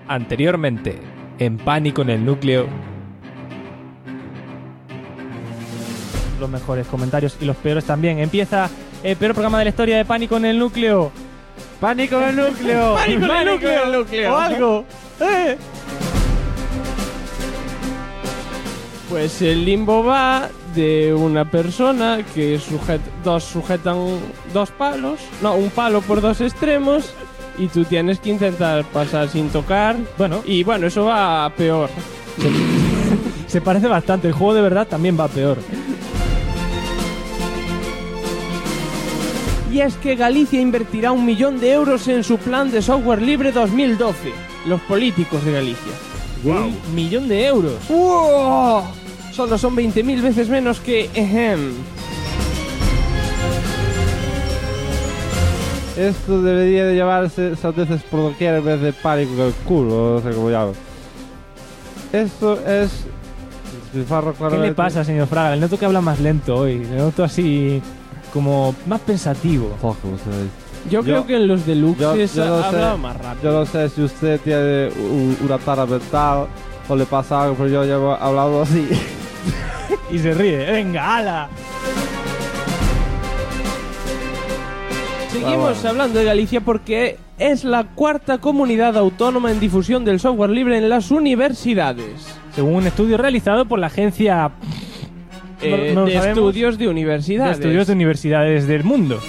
Anteriormente, en Pánico en el Núcleo. Los mejores comentarios y los peores también. Empieza el peor programa de la historia de Pánico en el Núcleo. ¡Pánico en el Núcleo! ¡Pánico en el Núcleo! ¡O algo! Pues el limbo va de una persona que sujetan dos palos, no, un palo por dos extremos, y tú tienes que intentar pasar sin tocar. Bueno, y bueno, eso va a peor. Se parece bastante. El juego de verdad también va a peor. Y es que Galicia invertirá 1 millón de euros en su plan de software libre 2012. Los políticos de Galicia. ¡Wow! 1 millón de euros. ¡Wow! Solo son 20.000 veces menos que... Esto debería de llamarse sandeces por doquier en vez de pánico en el culo, no sé cómo llamo. Esto es... ¿Qué le pasa, señor Fraga? Le noto que habla más lento hoy. Le noto así... como más pensativo. Yo creo que en los deluxes yo no habla sé, más rápido. Yo no sé si usted tiene una tara mental o le pasa algo, pero yo llevo hablando así. Y se ríe. ¡Venga, ala! Seguimos hablando de Galicia porque es la 4ª comunidad autónoma en difusión del software libre en las universidades. Según un estudio realizado por la agencia... no de estudios de universidades. De estudios de universidades del mundo.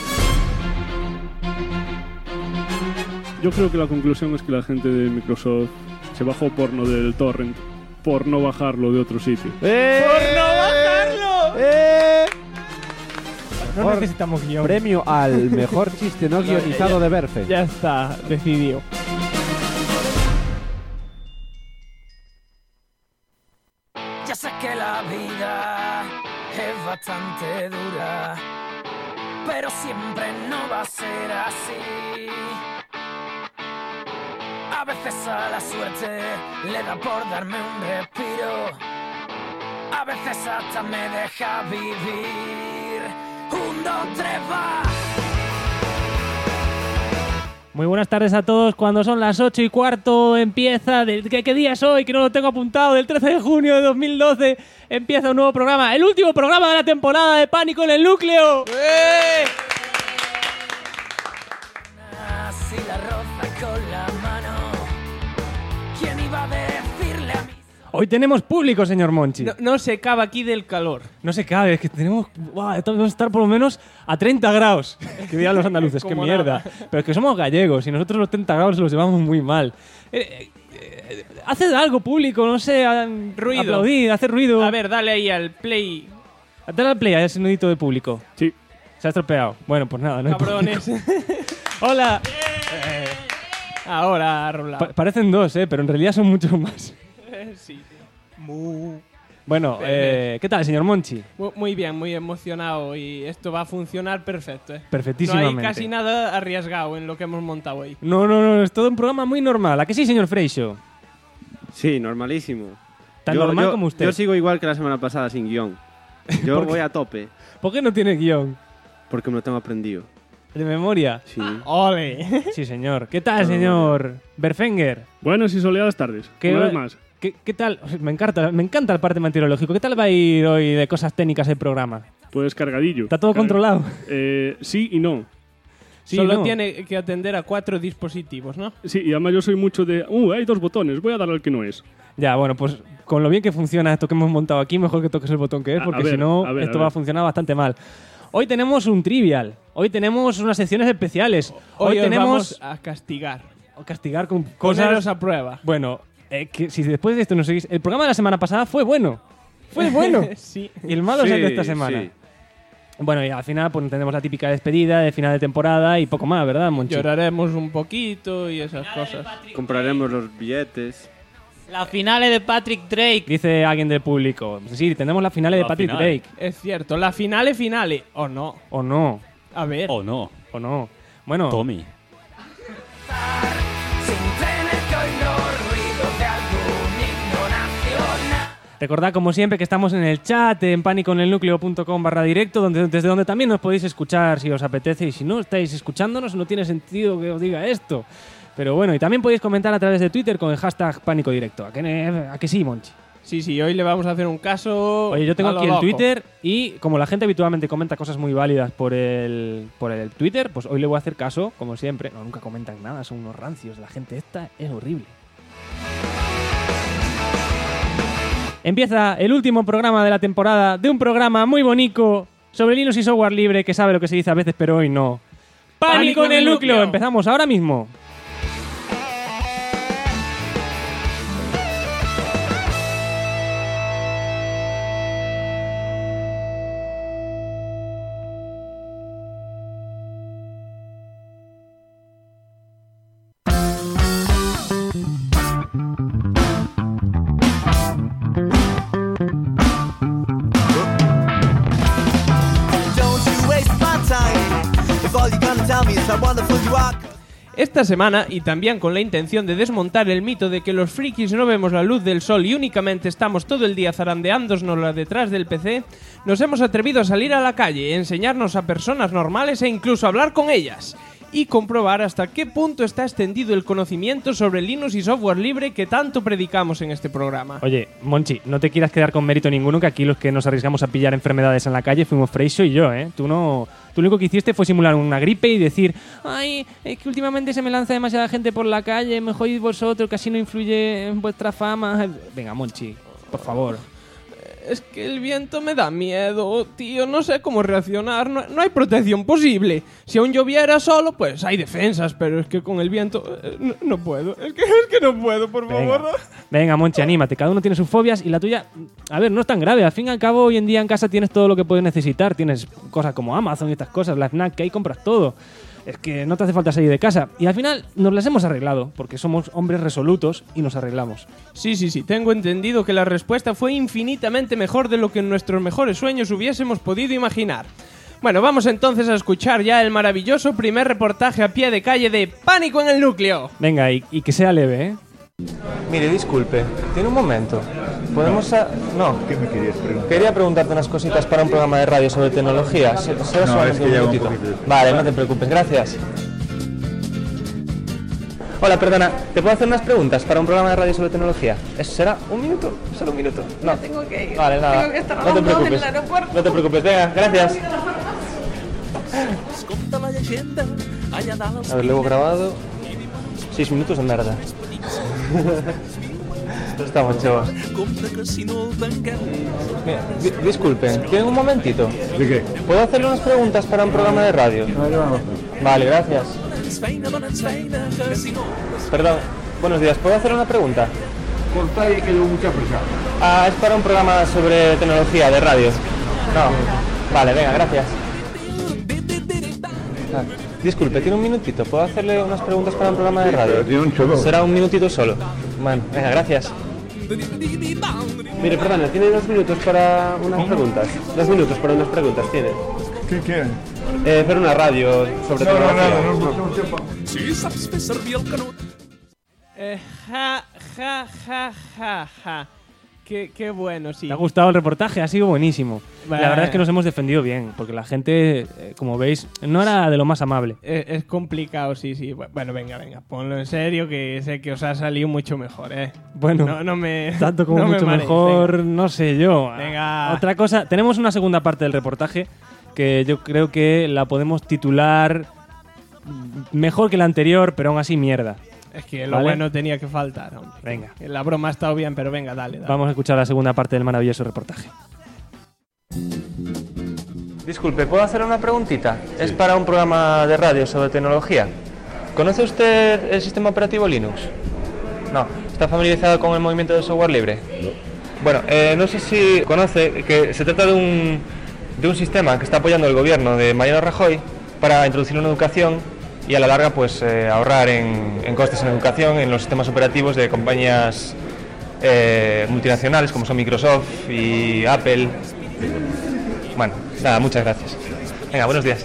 Yo creo que la conclusión es que la gente de Microsoft se bajó porno del torrent por no bajarlo de otro sitio. ¡Por no bajarlo! No necesitamos guión. Premio al mejor chiste no guionizado de Berfe. Ya está, decidido. Ya sé que la vida es bastante dura, pero siempre no va a ser así. A veces a la suerte le da por darme un respiro, a veces hasta me deja vivir. 1, 2, 3, va. Muy buenas tardes a todos. Cuando son las 8:15 empieza... ¿Qué día es hoy? Que no lo tengo apuntado. Del 13 de junio de 2012 empieza un nuevo programa. El último programa de la temporada de Pánico en el Núcleo. Así la roza con la mano. ¿Quién iba a decirle a mí? Hoy tenemos público, señor Monchi. No se acaba aquí del calor. No se cabe, es que tenemos... Vamos a estar por lo menos a 30 grados. Que digan los andaluces, qué Como mierda. nada. Pero es que somos gallegos y nosotros los 30 grados los llevamos muy mal. Haced algo, público, no sé. Ruido. Aplaudid, haced ruido. A ver, dale ahí al play. Dale al play a ese nudito de público. Sí. Se ha estropeado. Bueno, pues nada, no hay Cabrones. público. Hola. Ahora ha rolado. Parecen dos, pero en realidad son muchos más. Sí. Bueno, ¿qué tal, señor Monchi? Muy bien, muy emocionado y esto va a funcionar perfecto, ¿eh? Perfectísimamente. No hay casi nada arriesgado en lo que hemos montado hoy. No, es todo un programa muy normal. ¿A que sí, señor Freixo? Sí, normalísimo. Tan normal como usted. Yo sigo igual que la semana pasada sin guión. Yo voy a tope ¿Por qué no tiene guión? porque me lo tengo aprendido. ¿De memoria? Sí. ¡Ole! Sí, señor. ¿Qué tal, señor Berfenger? Buenas y soleadas tardes. Una vez más. ¿Qué tal? Me encanta el parte meteorológico. ¿Qué tal va a ir hoy de cosas técnicas el programa? Pues cargadillo. ¿Está todo controlado? Sí y no. Sí, Solo no. tiene que atender a 4 dispositivos, ¿no? Sí, y además yo soy mucho de... hay 2 botones, voy a darle al que no es. Ya, bueno, pues con lo bien que funciona esto que hemos montado aquí, mejor que toques el botón que es, porque si no, esto va a funcionar bastante mal. Hoy tenemos un trivial. Hoy tenemos unas secciones especiales. Hoy tenemos... vamos a castigar. castigar con Poneros cosas... a prueba. Bueno, que si después de esto nos seguís... El programa de la semana pasada fue bueno. Fue bueno. Sí. Y el malo es el de esta semana. Sí. Bueno, y al final pues tenemos la típica despedida de final de temporada y poco más, ¿verdad, Monchi? Lloraremos un poquito y esas cosas. Compraremos los billetes. La finale de Patrick Drake. Dice alguien del público. Sí, tenemos la finale de Patrick Drake. Es cierto, la finale. ¿O no? ¿O no? A ver. ¿O no? ¿O no? Bueno... Tommy. Recordad, como siempre, que estamos en el chat en paniconelnucleo.com/directo, desde donde también nos podéis escuchar si os apetece. Y si no estáis escuchándonos, no tiene sentido que os diga esto. Pero bueno, y también podéis comentar a través de Twitter con el hashtag Pánico Directo. ¿A que sí, Monchi? Sí, hoy le vamos a hacer un caso. Oye, yo tengo a lo aquí el loco. Twitter y como la gente habitualmente comenta cosas muy válidas por el Twitter, pues hoy le voy a hacer caso, como siempre. No, nunca comentan nada, son unos rancios. La gente esta es horrible. Empieza el último programa de la temporada de un programa muy bonito sobre Linux y software libre que sabe lo que se dice a veces, pero hoy no. ¡Pánico en el núcleo! Empezamos ahora mismo. Esta semana, y también con la intención de desmontar el mito de que los frikis no vemos la luz del sol y únicamente estamos todo el día zarandeándonos detrás del PC, nos hemos atrevido a salir a la calle, enseñarnos a personas normales e incluso hablar con ellas, y comprobar hasta qué punto está extendido el conocimiento sobre Linux y software libre que tanto predicamos en este programa. Oye, Monchi, no te quieras quedar con mérito ninguno, que aquí los que nos arriesgamos a pillar enfermedades en la calle fuimos Freixo y yo, ¿eh? Tú lo único que hiciste fue simular una gripe y decir, ay, es que últimamente se me lanza demasiada gente por la calle, me jodís vosotros, que así no influye en vuestra fama. Venga, Monchi, por favor. Es que el viento me da miedo, tío, no sé cómo reaccionar, no hay protección posible. Si aún lloviera solo, pues hay defensas, pero es que con el viento no puedo. Es que no puedo, por favor. Venga, Monchi, anímate, cada uno tiene sus fobias y la tuya, a ver, no es tan grave. Al fin y al cabo, hoy en día en casa tienes todo lo que puedes necesitar. Tienes cosas como Amazon y estas cosas, la Fnac, que ahí compras todo. Es que no te hace falta salir de casa. Y al final nos las hemos arreglado, porque somos hombres resolutos y nos arreglamos. Sí, tengo entendido que la respuesta fue infinitamente mejor de lo que en nuestros mejores sueños hubiésemos podido imaginar. Bueno, vamos entonces a escuchar ya el maravilloso primer reportaje a pie de calle de Pánico en el Núcleo. Venga, y que sea leve, ¿eh? Mire, disculpe, ¿tiene un momento? ¿Podemos No. ¿Qué me querías preguntar? Quería preguntarte unas cositas para un programa de radio sobre tecnología. Será solamente es que un lleva un minutito. poquito. Vale, no te preocupes, gracias. Hola, perdona, ¿te puedo hacer unas preguntas para un programa de radio sobre tecnología? ¿Eso será un minuto? Solo un minuto. No. Tengo que ir. Vale, nada. Tengo que estar no te hablando en preocupes. el aeropuerto. No te preocupes, venga, gracias. A ver, luego grabado. 6 minutos de merda. Estamos, chavos. Mira, disculpen, ¿tienen un momentito? ¿De qué? ¿Puedo hacerle unas preguntas para un programa de radio? Vale, gracias. Perdón, buenos días, ¿puedo hacer una pregunta? Corta y que llevo mucha prisa. Es para un programa sobre tecnología de radio. No. Vale, venga, gracias. Disculpe, ¿tiene un minutito? ¿Puedo hacerle unas preguntas para un programa de radio? Tiene un chorro. Será un minutito solo. Bueno, venga, gracias. Mire, perdona, ¿tiene 2 minutos para unas preguntas? 2 minutos para unas preguntas, ¿tiene? ¿Qué quieren? Ver una radio sobre tecnología. Ja. Qué bueno, sí. ¿Te ha gustado el reportaje? Ha sido buenísimo. Vale. La verdad es que nos hemos defendido bien, porque la gente, como veis, no era de lo más amable. Es complicado, sí. Bueno, venga, ponlo en serio, que sé que os ha salido mucho mejor, ¿eh? Bueno, no me tanto como no me mucho mareéis, mejor, venga. no sé yo. Venga. Otra cosa, tenemos una segunda parte del reportaje que yo creo que la podemos titular mejor que la anterior, pero aún así mierda. Es que lo ¿Vale? bueno tenía que faltar, hombre. Venga. La broma ha estado bien, pero venga, dale. Vamos a escuchar la segunda parte del maravilloso reportaje. Disculpe, ¿puedo hacer una preguntita? Sí. Es para un programa de radio sobre tecnología. ¿Conoce usted el sistema operativo Linux? No. ¿Está familiarizado con el movimiento del software libre? No. Bueno, no sé si conoce que se trata de un sistema que está apoyando el gobierno de Mariano Rajoy para introducir una educación y a la larga pues ahorrar en costes en educación en los sistemas operativos de compañías multinacionales como son Microsoft y Apple. Bueno, nada, muchas gracias. Venga, buenos días.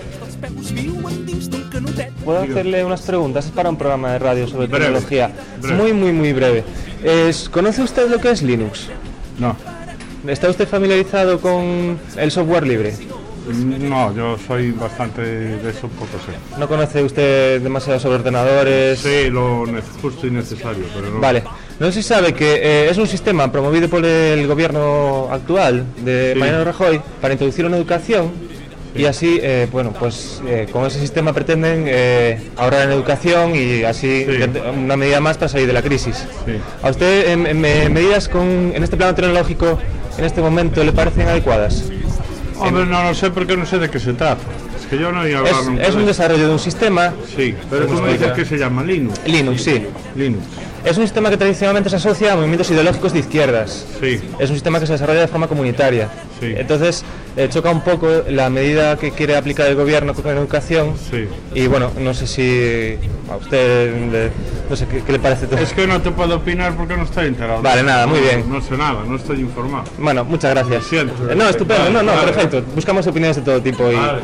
¿Puedo hacerle unas preguntas? Es para un programa de radio sobre tecnología. Muy breve. ¿Conoce usted lo que es Linux? No. ¿Está usted familiarizado con el software libre? No, yo soy bastante de eso, poco sé. ¿No conoce usted demasiado sobre ordenadores? Sí, lo justo y necesario, pero no. Vale. No sé si sabe que es un sistema promovido por el gobierno actual de Sí. Mariano Rajoy para introducir una educación y así, con ese sistema pretenden ahorrar en educación y así Sí. una medida más para salir de la crisis. Sí. ¿A usted medidas en este plano tecnológico en este momento le parecen adecuadas? Hombre, no lo sé porque no sé de qué se trata. Es que yo no he hablado nunca. Es un desarrollo de un sistema. Sí, pero tú me dices que se llama Linux. Linux, sí. Linux. Es un sistema que tradicionalmente se asocia a movimientos ideológicos de izquierdas. Sí. Es un sistema que se desarrolla de forma comunitaria. Sí. Entonces, choca un poco la medida que quiere aplicar el gobierno con la educación. Sí. Y bueno, no sé si a usted, no sé, ¿qué le parece todo? Es que no te puedo opinar porque no estoy enterado. Vale, nada, muy bien. No sé nada, no estoy informado. Bueno, muchas gracias. Siento. No, estupendo, Vale. perfecto. Buscamos opiniones de todo tipo. Vale.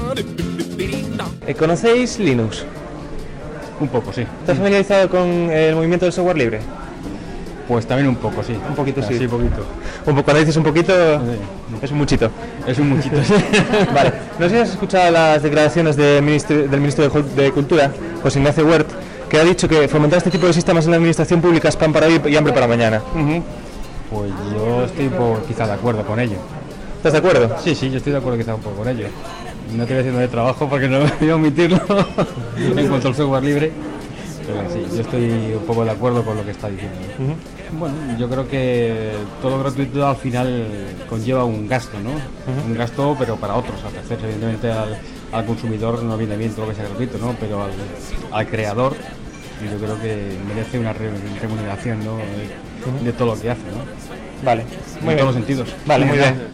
¿Conocéis Linux? Un poco, sí. ¿Estás familiarizado con el movimiento del software libre? Pues también un poco, sí. Un poquito, sí. Sí, poquito. Cuando dices un poquito, es un muchito. Es un muchito, sí. Vale, no sé si has escuchado las declaraciones del ministro de Cultura, José Ignacio Huert, que ha dicho que fomentar este tipo de sistemas en la administración pública es pan para hoy y hambre para mañana. Pues yo estoy un poco quizá de acuerdo con ello. ¿Estás de acuerdo? Sí, yo estoy de acuerdo quizá un poco con ello. No te voy haciendo de trabajo porque no voy a omitirlo en cuanto al software libre. Pero sí, yo estoy un poco de acuerdo con lo que está diciendo. Bueno, yo creo que todo gratuito al final conlleva un gasto, ¿no? Un gasto, pero para otros, a terceros. Evidentemente al consumidor no viene bien todo lo que sea gratuito, ¿no? Pero al creador yo creo que merece una remuneración, ¿no? De todo lo que hace, ¿no? Vale, muy en bien. todos los sentidos. Vale, muy bien.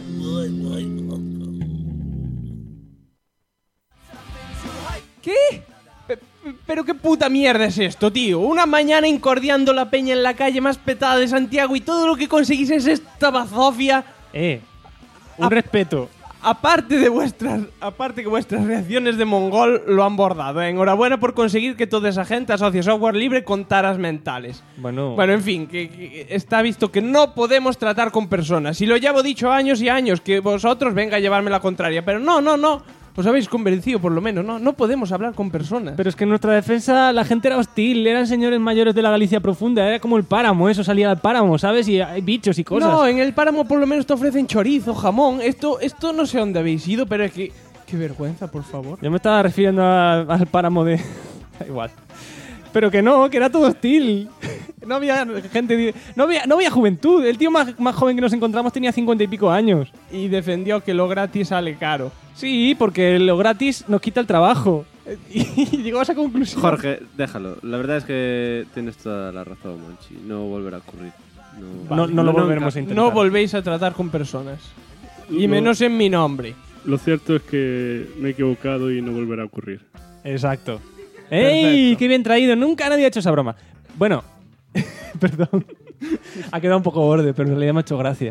¿Qué? ¿Pero qué puta mierda es esto, tío? Una mañana incordiando la peña en la calle más petada de Santiago y todo lo que conseguís es esta bazofia. Un respeto. Aparte que vuestras reacciones de mongol lo han bordado. Enhorabuena por conseguir que toda esa gente asocie software libre con taras mentales. Bueno, En fin, que está visto que no podemos tratar con personas. Y lo llevo dicho años y años, que vosotros venga a llevarme la contraria. Pero no. Os habéis convencido por lo menos, ¿no? No podemos hablar con personas. pero es que en nuestra defensa la gente era hostil, eran señores mayores de la Galicia profunda, era como el páramo, eso salía del páramo, ¿sabes? Y hay bichos y cosas. No, en el páramo por lo menos te ofrecen chorizo, jamón. Esto no sé dónde habéis ido, pero es que... Qué vergüenza, por favor. Yo me estaba refiriendo al páramo de... Da igual. Pero que no, que era todo hostil. No había gente... No había juventud. El tío más joven que nos encontramos tenía 50 y pico años. Y defendió que lo gratis sale caro. Sí, porque lo gratis nos quita el trabajo. Y llegó a esa conclusión. Jorge, déjalo. La verdad es que tienes toda la razón, Monchi. No volverá a ocurrir. No lo volveremos a intentar. No volvéis a tratar con personas. Y menos en mi nombre. Lo cierto es que me he equivocado y no volverá a ocurrir. Exacto. ¡Ey! ¡Qué bien traído! Nunca nadie ha hecho esa broma. Bueno, perdón. Ha quedado un poco borde, pero en realidad me ha hecho gracia.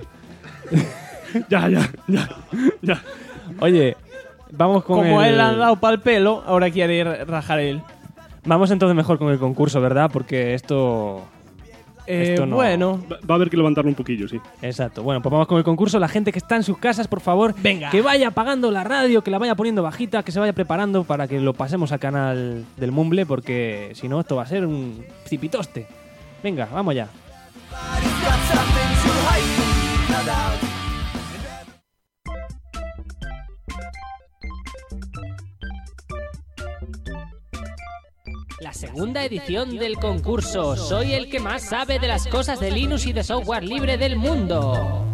Ya. Oye, vamos con Como el... él ha dado pa'l pelo, ahora quiere rajar él. Vamos entonces mejor con el concurso, ¿verdad? Porque esto no... Bueno, Va a haber que levantarlo un poquillo, sí. Exacto. Bueno, pues vamos con el concurso. La gente que está en sus casas, por favor, Venga. que vaya apagando la radio, que la vaya poniendo bajita, que se vaya preparando para que lo pasemos al canal del Mumble, porque si no, esto va a ser un cipitoste. Venga, vamos ya. La segunda edición del concurso. Soy el que más sabe de las cosas de Linux y de software libre del mundo.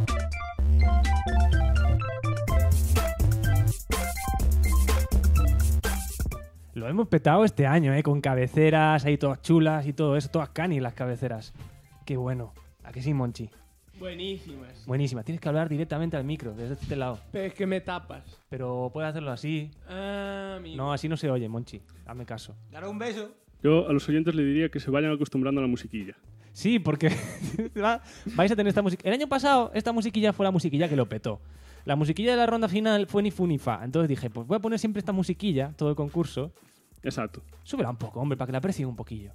Lo hemos petado este año, con cabeceras ahí todas chulas y todo eso, todas canis las cabeceras. Qué bueno. ¿A que sí, Monchi? buenísimas. Buenísima. Tienes que hablar directamente al micro, desde este lado. Pero es que me tapas. Pero puedes hacerlo así. Amigo. No, así no se oye, Monchi. Hazme caso. Dar un beso. Yo a los oyentes le diría que se vayan acostumbrando a la musiquilla. Sí, porque vais a tener esta música. El año pasado esta musiquilla fue la musiquilla que lo petó. La musiquilla de la ronda final fue ni fu ni fa. Entonces dije, pues voy a poner siempre esta musiquilla, todo el concurso. Exacto. Súbela un poco, hombre, para que la aprecien un poquillo.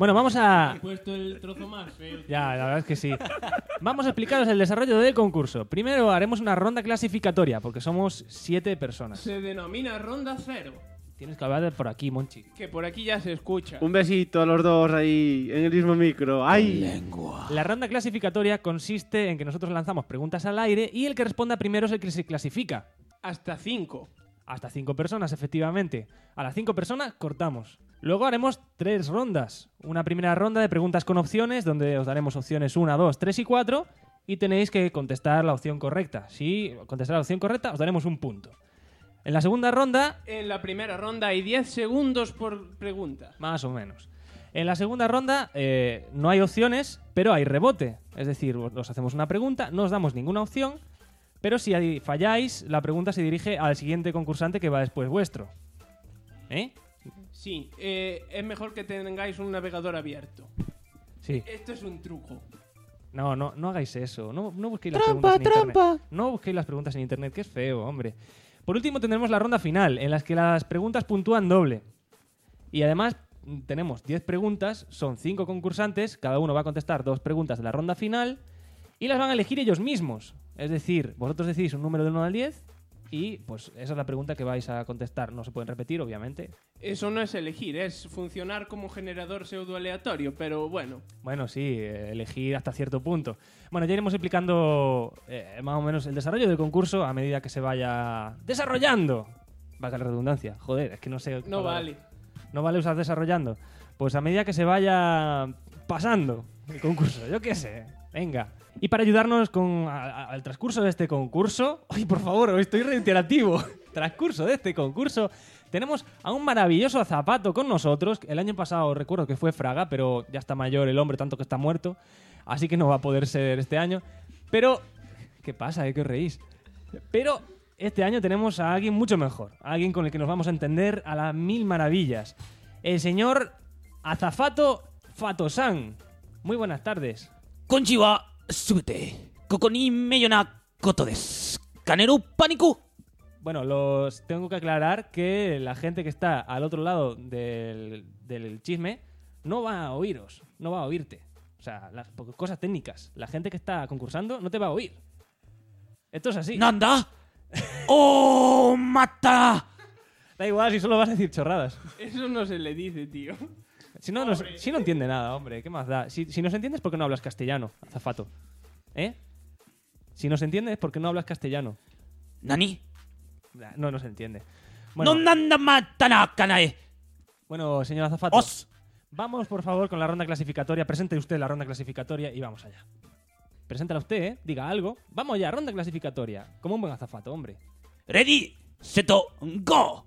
Bueno, vamos a... He puesto el trozo más feo. Ya, la verdad es que sí. Vamos a explicaros el desarrollo del concurso. Primero haremos una ronda clasificatoria, porque somos 7 personas. Se denomina ronda 0. Tienes que hablar de por aquí, Monchi. Que por aquí ya se escucha. Un besito a los dos ahí en el mismo micro. ¡Ay! La ronda clasificatoria consiste en que nosotros lanzamos preguntas al aire y el que responda primero es el que se clasifica. Hasta 5. Hasta 5 personas, efectivamente. A las 5 personas cortamos. Luego haremos 3 rondas. Una primera ronda de preguntas con opciones, donde os daremos opciones 1, 2, 3 y 4, y tenéis que contestar la opción correcta. Si contestáis la opción correcta, os daremos un punto. En la segunda ronda... En la primera ronda hay 10 segundos por pregunta. Más o menos. En la segunda ronda no hay opciones, pero hay rebote. Es decir, os hacemos una pregunta, no os damos ninguna opción, pero si falláis, la pregunta se dirige al siguiente concursante que va después vuestro. ¿Eh? Sí, es mejor que tengáis un navegador abierto. Sí. Esto es un truco. No hagáis eso. No busquéis las preguntas en internet. No busquéis las preguntas en internet, que es feo, hombre. Por último tendremos la ronda final, en las que las preguntas puntúan doble. Y además tenemos 10 preguntas, son 5 concursantes, cada uno va a contestar 2 preguntas de la ronda final y las van a elegir ellos mismos. Es decir, vosotros decidís un número del 1 al 10 y pues esa es la pregunta que vais a contestar. No se pueden repetir, obviamente. Eso no es elegir, es funcionar como generador pseudo-aleatorio, pero bueno. Bueno, sí, elegir hasta cierto punto. Bueno, ya iremos explicando más o menos el desarrollo del concurso a medida que se vaya desarrollando. Valga la redundancia. Joder, es que no sé... No vale. No vale usar desarrollando. Pues a medida que se vaya pasando el concurso, yo qué sé. Venga. Y para ayudarnos con al transcurso de este concurso... ¡Ay, por favor! Hoy estoy reiterativo. Transcurso de este concurso... Tenemos a un maravilloso azafato con nosotros. El año pasado recuerdo que fue Fraga, pero ya está mayor el hombre, tanto que está muerto. Así que no va a poder ser este año. Pero... ¿Qué pasa? ¿Qué os reís? Pero este año tenemos a alguien mucho mejor. A alguien con el que nos vamos a entender a las mil maravillas. El señor Azafato Fato-san. Muy buenas tardes. Konnichiwa, subete. Koko ni meyona koto desu. Kaneru paniku. Bueno, los tengo que aclarar que la gente que está al otro lado del chisme no va a oíros, no va a oírte. O sea, porque cosas técnicas. La gente que está concursando no te va a oír. Esto es así. ¡Nanda! ¡Oh, mata! Da igual si solo vas a decir chorradas. Eso no se le dice, tío. Si no entiende nada, hombre, ¿qué más da? Si nos entiendes, ¿por qué no hablas castellano, azafato? ¿Eh? Si nos entiendes, ¿por qué no hablas castellano? ¿Nani? No se entiende. Bueno, bueno, señor azafato. Vamos, por favor, con la ronda clasificatoria. Presente usted la ronda clasificatoria y vamos allá. Preséntala usted, ¿eh? Diga algo. Vamos ya, ronda clasificatoria. Como un buen azafato, hombre. Ready, seto, go.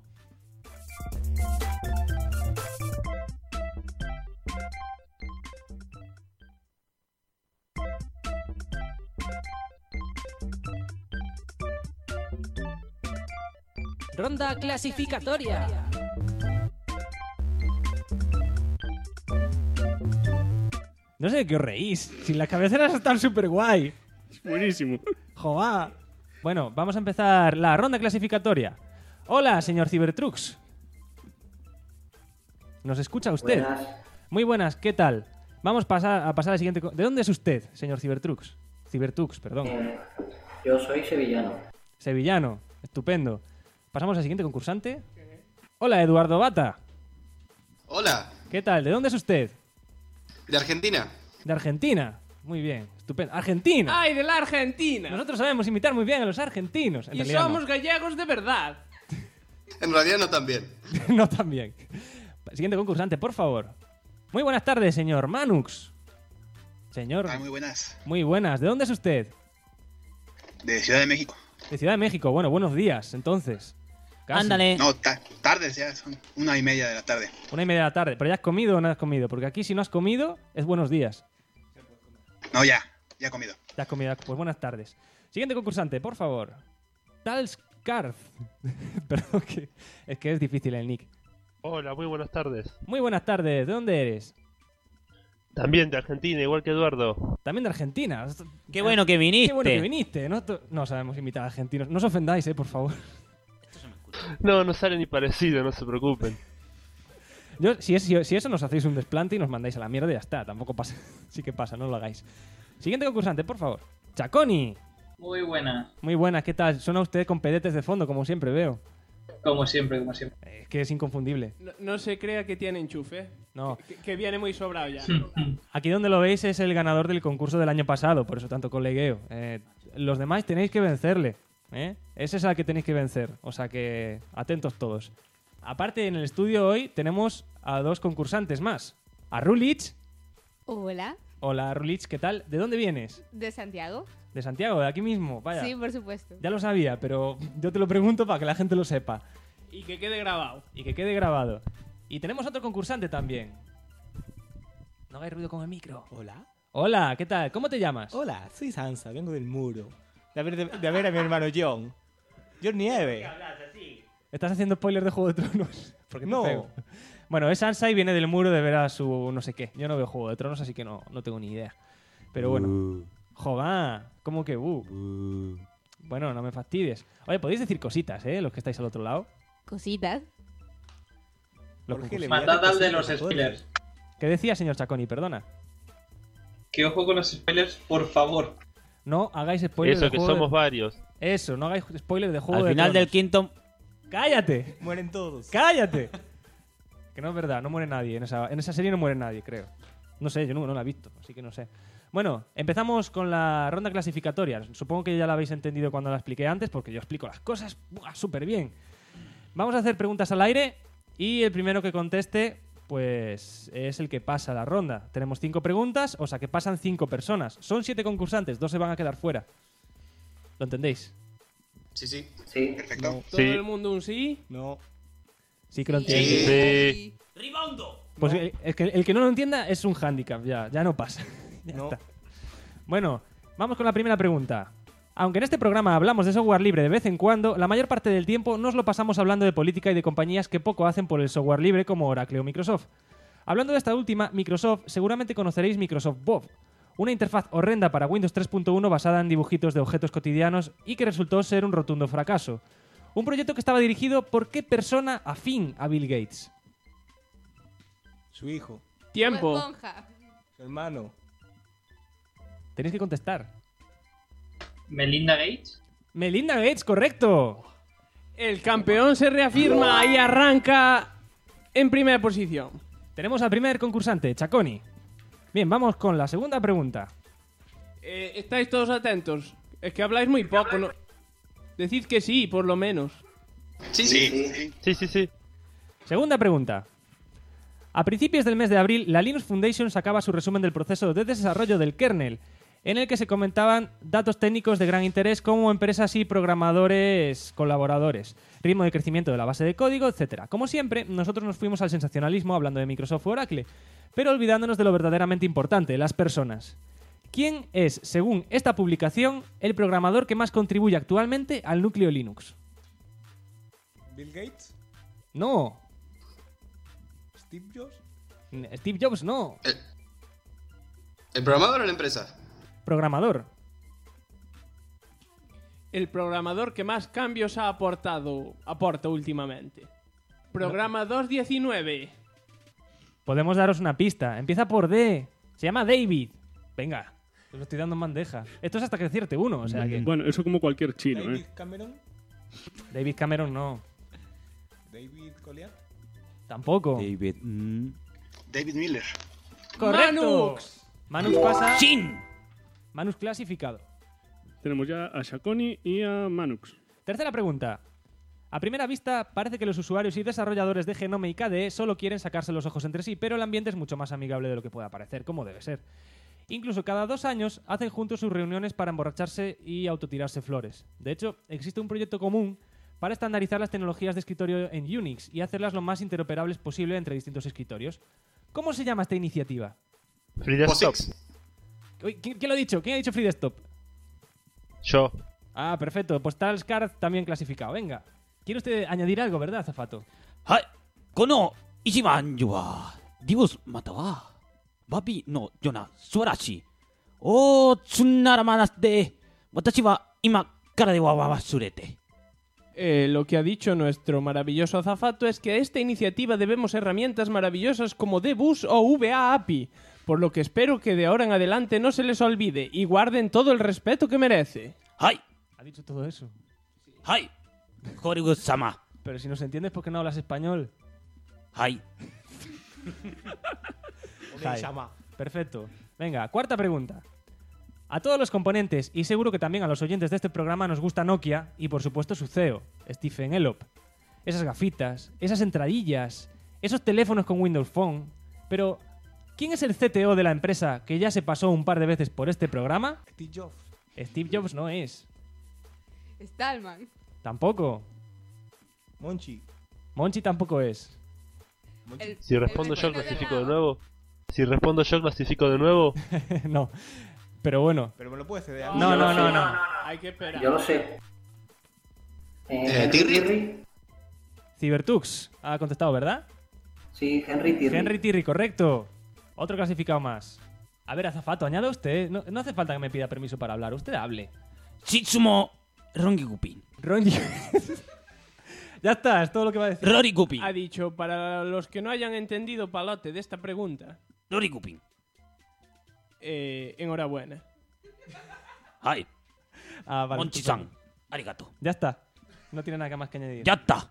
Ronda clasificatoria. No sé de qué os reís. Si las cabeceras están súper guay. Buenísimo. ¡Joa! Bueno, vamos a empezar la ronda clasificatoria. Hola, señor Cybertrux. ¿Nos escucha usted? Buenas. Muy buenas, ¿qué tal? Vamos a pasar al siguiente... ¿De dónde es usted, señor Cybertrux? Cybertrux, perdón. Yo soy sevillano. Sevillano, estupendo. Pasamos al siguiente concursante. Hola, Eduardo Bata. Hola. ¿Qué tal? ¿De dónde es usted? De Argentina. De Argentina. Muy bien, estupendo. ¡Argentina! ¡Ay, de la Argentina! Nosotros sabemos imitar muy bien a los argentinos. En y realidad somos gallegos de verdad. En realidad no tan bien. No tan bien. Siguiente concursante, por favor. Muy buenas tardes, señor Manux. Señor. Muy buenas. Muy buenas. ¿De dónde es usted? De Ciudad de México. De Ciudad de México. Bueno, buenos días, entonces. Casi. Ándale. No, tardes ya, son 1:30 de la tarde. 1:30 de la tarde. ¿Pero ya has comido o no has comido? Porque aquí si no has comido, es buenos días. No, ya he comido. Ya has comido, pues buenas tardes. Siguiente concursante, por favor. Talskarth. Perdón, es que es difícil el nick. Hola, muy buenas tardes. Muy buenas tardes, ¿de dónde eres? También de Argentina, igual que Eduardo. También de Argentina. Qué bueno que viniste. Qué bueno que viniste. No sabemos imitar a argentinos. No os ofendáis, por favor. No sale ni parecido, no se preocupen. Si eso nos hacéis un desplante y nos mandáis a la mierda y ya está. Tampoco pasa. Sí que pasa, no lo hagáis. Siguiente concursante, por favor. Chaconi. Muy buena. Muy buena, ¿qué tal? Suena usted con pedetes de fondo, como siempre veo. Como siempre. Es que es inconfundible. No se crea que tiene enchufe. No. Que viene muy sobrado ya. Aquí donde lo veis es el ganador del concurso del año pasado, por eso tanto colegueo. Los demás tenéis que vencerle. Ese es al que tenéis que vencer. O sea que atentos todos. Aparte, en el estudio hoy tenemos a 2 concursantes más. A Rulich. Hola. Hola, Rulich, ¿qué tal? ¿De dónde vienes? ¿De Santiago? De Santiago, de aquí mismo, vaya. Sí, por supuesto. Ya lo sabía, pero yo te lo pregunto para que la gente lo sepa. Y que quede grabado. Y tenemos otro concursante también. No hagáis ruido con el micro. Hola. Hola, ¿qué tal? ¿Cómo te llamas? Hola, soy Sansa, vengo del muro. De ver a mi hermano John. John Nieve. ¿Estás haciendo spoiler de Juego de Tronos? Porque te No. pego. Bueno, es Sansa y viene del muro de ver a su no sé qué. Yo no veo Juego de Tronos, así que no tengo ni idea. Pero bueno. Joga, ¿cómo que Bueno, no me fastidies. Oye, podéis decir cositas, los que estáis al otro lado. Cositas. Mandad al de los spoilers. ¿Qué decía, señor Chaconi? Perdona. Que ojo con los spoilers, por favor. No hagáis spoilers Eso, de que Juego somos de... varios. Eso, no hagáis spoilers de Juego Al de final Tronos. del quinto... ¡Cállate! Mueren todos. ¡Cállate! Que no es verdad, no muere nadie. En esa serie no muere nadie, creo. No sé, yo no la he visto, así que no sé. Bueno, empezamos con la ronda clasificatoria. Supongo que ya la habéis entendido cuando la expliqué antes, porque yo explico las cosas súper bien. Vamos a hacer preguntas al aire y el primero que conteste, pues es el que pasa la ronda. Tenemos 5 preguntas, o sea que pasan 5 personas. Son 7 concursantes, 2 se van a quedar fuera. ¿Lo entendéis? Sí. Perfecto. No. ¿Todo el mundo un sí? No. Sí que lo entiendo. Sí. ¡Ribaundo! Pues el que no lo entienda es un hándicap, ya no pasa. Ya está. Bueno, vamos con la primera pregunta. Aunque en este programa hablamos de software libre de vez en cuando, la mayor parte del tiempo nos lo pasamos hablando de política y de compañías que poco hacen por el software libre como Oracle o Microsoft. Hablando de esta última, Microsoft, seguramente conoceréis Microsoft Bob, una interfaz horrenda para Windows 3.1 basada en dibujitos de objetos cotidianos y que resultó ser un rotundo fracaso. Un proyecto que estaba dirigido por qué persona afín a Bill Gates. Su hijo. Tiempo. Esponja. Su hermano. Tenéis que contestar. ¿Melinda Gates? Melinda Gates, correcto. El campeón se reafirma y arranca en primera posición. Tenemos al primer concursante, Chaconi. Bien, vamos con la segunda pregunta. Estáis todos atentos. Es que habláis muy poco, ¿no? Decid que sí, por lo menos. Sí. Segunda pregunta. A principios del mes de abril, la Linux Foundation sacaba su resumen del proceso de desarrollo del kernel, en el que se comentaban datos técnicos de gran interés como empresas y programadores colaboradores, ritmo de crecimiento de la base de código, etc. Como siempre, nosotros nos fuimos al sensacionalismo hablando de Microsoft o Oracle, pero olvidándonos de lo verdaderamente importante, las personas. ¿Quién es, según esta publicación, el programador que más contribuye actualmente al núcleo Linux? ¿Bill Gates? No. ¿Steve Jobs? Steve Jobs no. ¿El programador o la empresa? Programador. El programador que más cambios aporta últimamente. Programa 219. Podemos daros una pista. Empieza por D. Se llama David. Venga, os lo estoy dando en bandeja. Esto es hasta que acierte uno, o sea que... Bueno, eso como cualquier chino, ¿David Cameron? David Cameron no. ¿David Goliath? Tampoco. David Miller. ¡Correcto! Manux pasa... ¡Chin! Manux clasificado. Tenemos ya a Chaconi y a Manux. Tercera pregunta. A primera vista, parece que los usuarios y desarrolladores de Genome y KDE solo quieren sacarse los ojos entre sí, pero el ambiente es mucho más amigable de lo que pueda parecer, como debe ser. Incluso cada 2 años hacen juntos sus reuniones para emborracharse y autotirarse flores. De hecho, existe un proyecto común para estandarizar las tecnologías de escritorio en Unix y hacerlas lo más interoperables posible entre distintos escritorios. ¿Cómo se llama esta iniciativa? FreeDesktop. Uy, ¿quién lo ha dicho? ¿Quién ha dicho FreeDesktop? Yo. Ah, perfecto. Postalscard también clasificado. Venga. ¿Quiere usted añadir algo, verdad, azafato? ¡Hai! ¡Kono ichiban wa Dios mata wa Babi no yona subarashii o tsunnara manas de watashi wa ima kara de wa wasurete. Lo que ha dicho nuestro maravilloso azafato es que a esta iniciativa debemos herramientas maravillosas como D-Bus o VA API, por lo que espero que de ahora en adelante no se les olvide y guarden todo el respeto que merece. ¡Ay! ¿Ha dicho todo eso? ¡Ay! Hollywood-sama. Pero si no se entiende, ¿por qué no hablas español? ¡Ay! Jai. Perfecto. Venga, cuarta pregunta. A todos los componentes y seguro que también a los oyentes de este programa nos gusta Nokia y por supuesto su CEO, Stephen Elop. Esas gafitas, esas entradillas, esos teléfonos con Windows Phone. Pero, ¿quién es el CTO de la empresa que ya se pasó un par de veces por este programa? Steve Jobs. Steve Jobs no es. Stallman. Tampoco. Monchi. Monchi tampoco es. Si respondo yo, clasifico de nuevo. Si respondo yo, clasifico de nuevo. No. Pero bueno. Pero me lo puedes ceder a mí. No. Hay que esperar. Yo lo sé. Tirri. Cybertux ha contestado, ¿verdad? Sí, Henry Tirri. Henry Tirri, correcto. Otro clasificado más. A ver, azafato, añada usted. No hace falta que me pida permiso para hablar. Usted hable. Shitsumo Rongigupin. Ya está, es todo lo que va a decir. Rory Gupin. Ha dicho, para los que no hayan entendido palote de esta pregunta. Rory Gupin. Enhorabuena. ¡Ay! Vale, Monchi-san. Arigato. Ya está. No tiene nada más que añadir. ¡Ya está!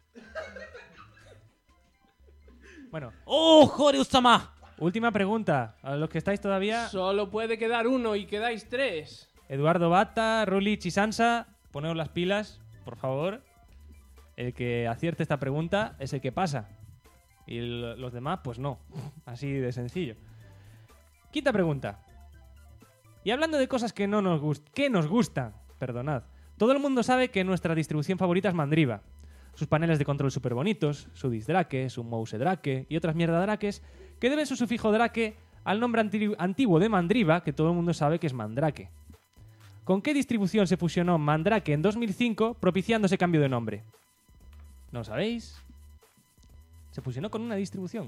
Bueno. ¡Oh, Joreu-sama! Última pregunta. A los que estáis todavía... Solo puede quedar uno y quedáis 3. Eduardo Bata, Rulich y Sansa, poneos las pilas, por favor. El que acierte esta pregunta es el que pasa. Y los demás, pues no. Así de sencillo. Quinta pregunta. Y hablando de cosas que nos gustan, perdonad. Todo el mundo sabe que nuestra distribución favorita es Mandriva. Sus paneles de control súper bonitos, su disdrake, su mouse drake y otras mierda-drakes que deben su sufijo drake al nombre antiguo de Mandriva, que todo el mundo sabe que es Mandrake. ¿Con qué distribución se fusionó Mandrake en 2005 propiciando ese cambio de nombre? ¿No lo sabéis? Se fusionó con una distribución.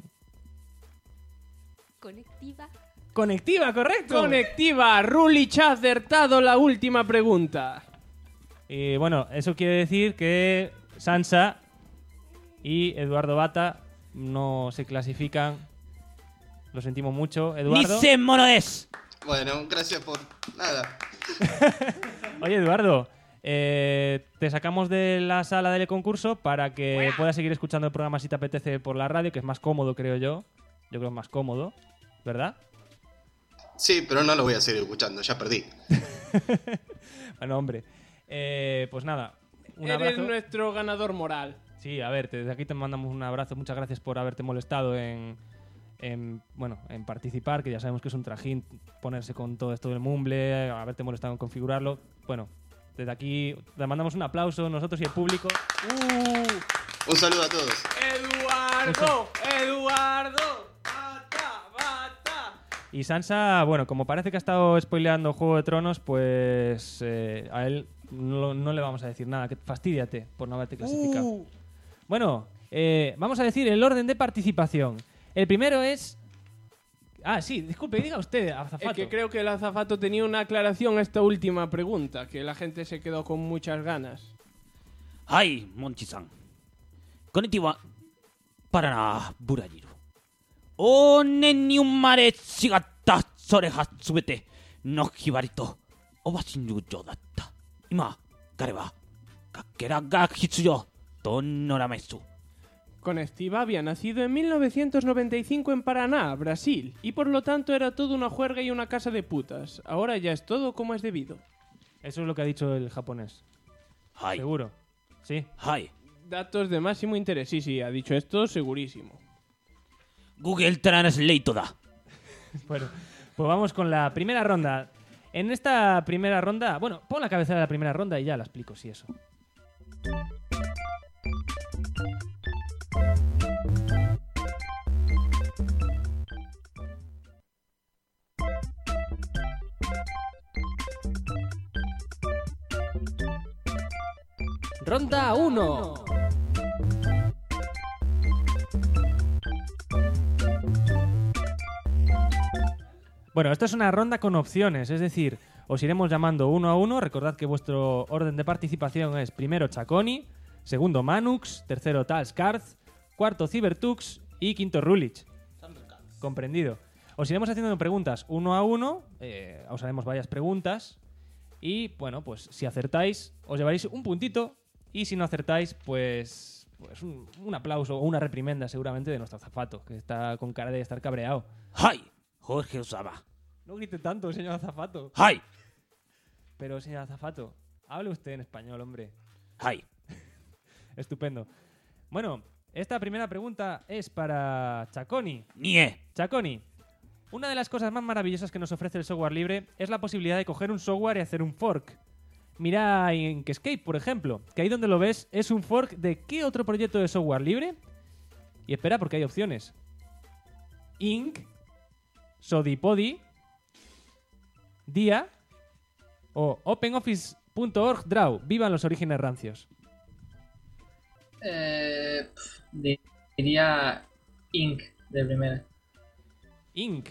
Conectiva. ¡Conectiva, correcto! Conectiva. Rulich ha acertado la última pregunta. Y bueno, eso quiere decir que Sansa y Eduardo Bata no se clasifican. Lo sentimos mucho, Eduardo. ¡Nise monoes! Bueno, gracias por nada. Oye, Eduardo, te sacamos de la sala del concurso para que puedas seguir escuchando el programa si te apetece por la radio, que es más cómodo, creo yo. Yo creo que es más cómodo, ¿verdad? Sí, pero no lo voy a seguir escuchando, ya perdí. Bueno, hombre. Pues nada, un Eres abrazo. nuestro ganador moral. Sí, a ver, desde aquí te mandamos un abrazo. Muchas gracias por haberte molestado en participar, que ya sabemos que es un trajín ponerse con todo esto del mumble, haberte molestado en configurarlo. Bueno, desde aquí te mandamos un aplauso, nosotros y el público. Un saludo a todos. ¡Eduardo! Y Sansa, bueno, como parece que ha estado spoileando Juego de Tronos, pues a él no le vamos a decir nada. Que fastídiate por no haberte clasificado. Bueno, vamos a decir el orden de participación. El primero es... Ah, sí, disculpe, diga usted, azafato. Es que creo que el azafato tenía una aclaración a esta última pregunta, que la gente se quedó con muchas ganas. ¡Ay, Monchi-san! Konnichiwa. Para Burajiru. Onen ni umare shigata sore ha tsubete no hibari to obashinru jou datta. Ima, kare wa kakera ga hitsuyou to noramesu. Conectiva había nacido en 1995 en Paraná, Brasil, y por lo tanto era todo una juerga y una casa de putas. Ahora ya es todo como es debido. Eso es lo que ha dicho el japonés. Hi. Seguro. Sí. Hi. Datos de máximo interés. Sí, ha dicho esto segurísimo. Google Translate da. Bueno, pues vamos con la primera ronda. En esta primera ronda... Bueno, pon la cabecera de la primera ronda y ya la explico, si eso. Ronda 1. Bueno, esto es una ronda con opciones, es decir, Os iremos llamando uno a uno. Recordad que vuestro orden de participación es primero Chaconi, segundo Manux, tercero Talskarth, cuarto Cybertux y quinto Rulich. Comprendido. Os iremos haciendo preguntas uno a uno. Os haremos varias preguntas. Y bueno, pues si acertáis, os llevaréis un puntito. Y si no acertáis, pues un aplauso o una reprimenda seguramente de nuestro azafato, que está con cara de estar cabreado. ¡Ay! Jorge Osama. No grite tanto, señor azafato. ¡Ay! Pero, señor azafato, hable usted en español, hombre. ¡Ay! Estupendo. Bueno, esta primera pregunta es para Chaconi. ¡Nie! Chaconi, una de las cosas más maravillosas que nos ofrece el software libre es la posibilidad de coger un software y hacer un fork. Mira Inkscape, por ejemplo, que ahí donde lo ves es un fork de ¿qué otro proyecto de software libre? Y espera, porque hay opciones. Ink, Sodipodi, Dia o OpenOffice.org Draw. Vivan los orígenes rancios. Diría Ink de primera. Ink.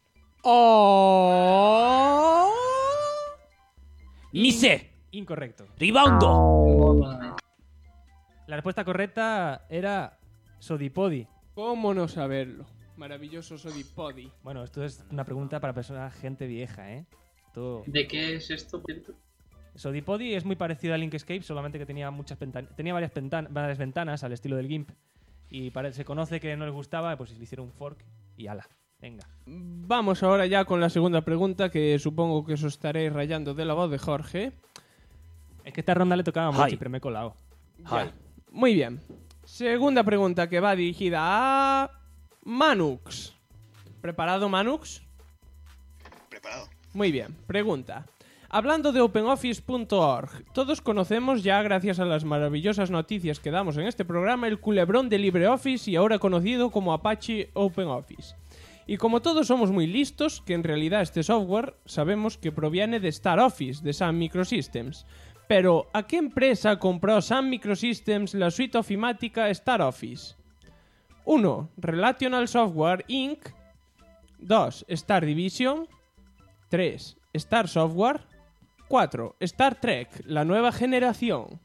¡Oh! ¡Ni sé! Incorrecto. ¡Ribaundo! La respuesta correcta era Sodipodi. ¿Cómo no saberlo? Maravilloso Sodipodi. Bueno, esto es una pregunta para personas, gente vieja, ¿eh? ¿De qué es esto, cierto? Sodipodi es muy parecido al Inkscape, solamente que tenía varias ventanas al estilo del GIMP. Y se conoce que no les gustaba, pues le hicieron un fork y ala, venga. Vamos ahora ya con la segunda pregunta, que supongo que os estaréis rayando de la voz de Jorge. Es que esta ronda le tocaba mucho, pero me he colado. Ya. Muy bien. Segunda pregunta que va dirigida a Manux. ¿Preparado, Manux? Preparado. Muy bien. Pregunta. Hablando de OpenOffice.org, todos conocemos ya, gracias a las maravillosas noticias que damos en este programa, el culebrón de LibreOffice y ahora conocido como Apache OpenOffice. Y como todos somos muy listos, que en realidad este software sabemos que proviene de StarOffice, de Sun Microsystems. Pero, ¿a qué empresa compró Sun Microsystems la suite ofimática StarOffice? 1. Relational Software Inc. 2. Star Division. 3. Star Software. 4. Star Trek, la nueva generación.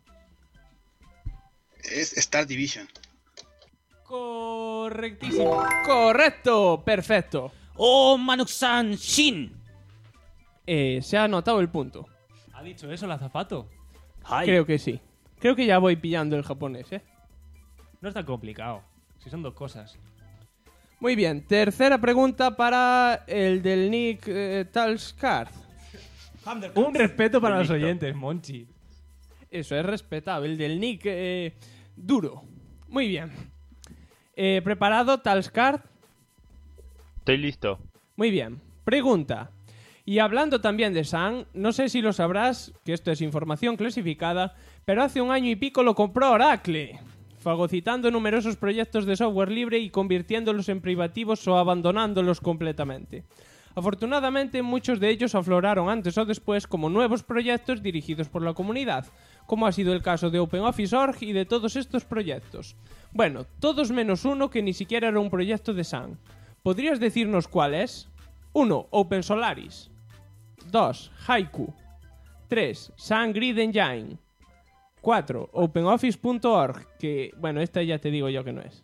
Es Star Division. Correctísimo. Correcto, perfecto. ¡Oh, Manuk-san Shin! Se ha anotado el punto. ¿Ha dicho eso el azafato? Ay. Creo que sí. Creo que ya voy pillando el japonés, ¿eh? No es tan complicado. Si son dos cosas. Muy bien. Tercera pregunta para el del Nick Talskarth. Un respeto para los oyentes, Monchi. Eso es respetable. El del Nick Duro. Muy bien. ¿Preparado, Talskarth? Estoy listo. Muy bien. Pregunta. Y hablando también de Sun, no sé si lo sabrás, que esto es información clasificada, pero hace un año y pico lo compró Oracle, fagocitando numerosos proyectos de software libre y convirtiéndolos en privativos o abandonándolos completamente. Afortunadamente, muchos de ellos afloraron antes o después como nuevos proyectos dirigidos por la comunidad, como ha sido el caso de OpenOffice.org y de todos estos proyectos. Bueno, todos menos uno que ni siquiera era un proyecto de Sun. ¿Podrías decirnos cuál es? 1. OpenSolaris. 2. Haiku. 3. Sun Grid Engine. 4. OpenOffice.org, que, bueno, esta ya te digo yo que no es.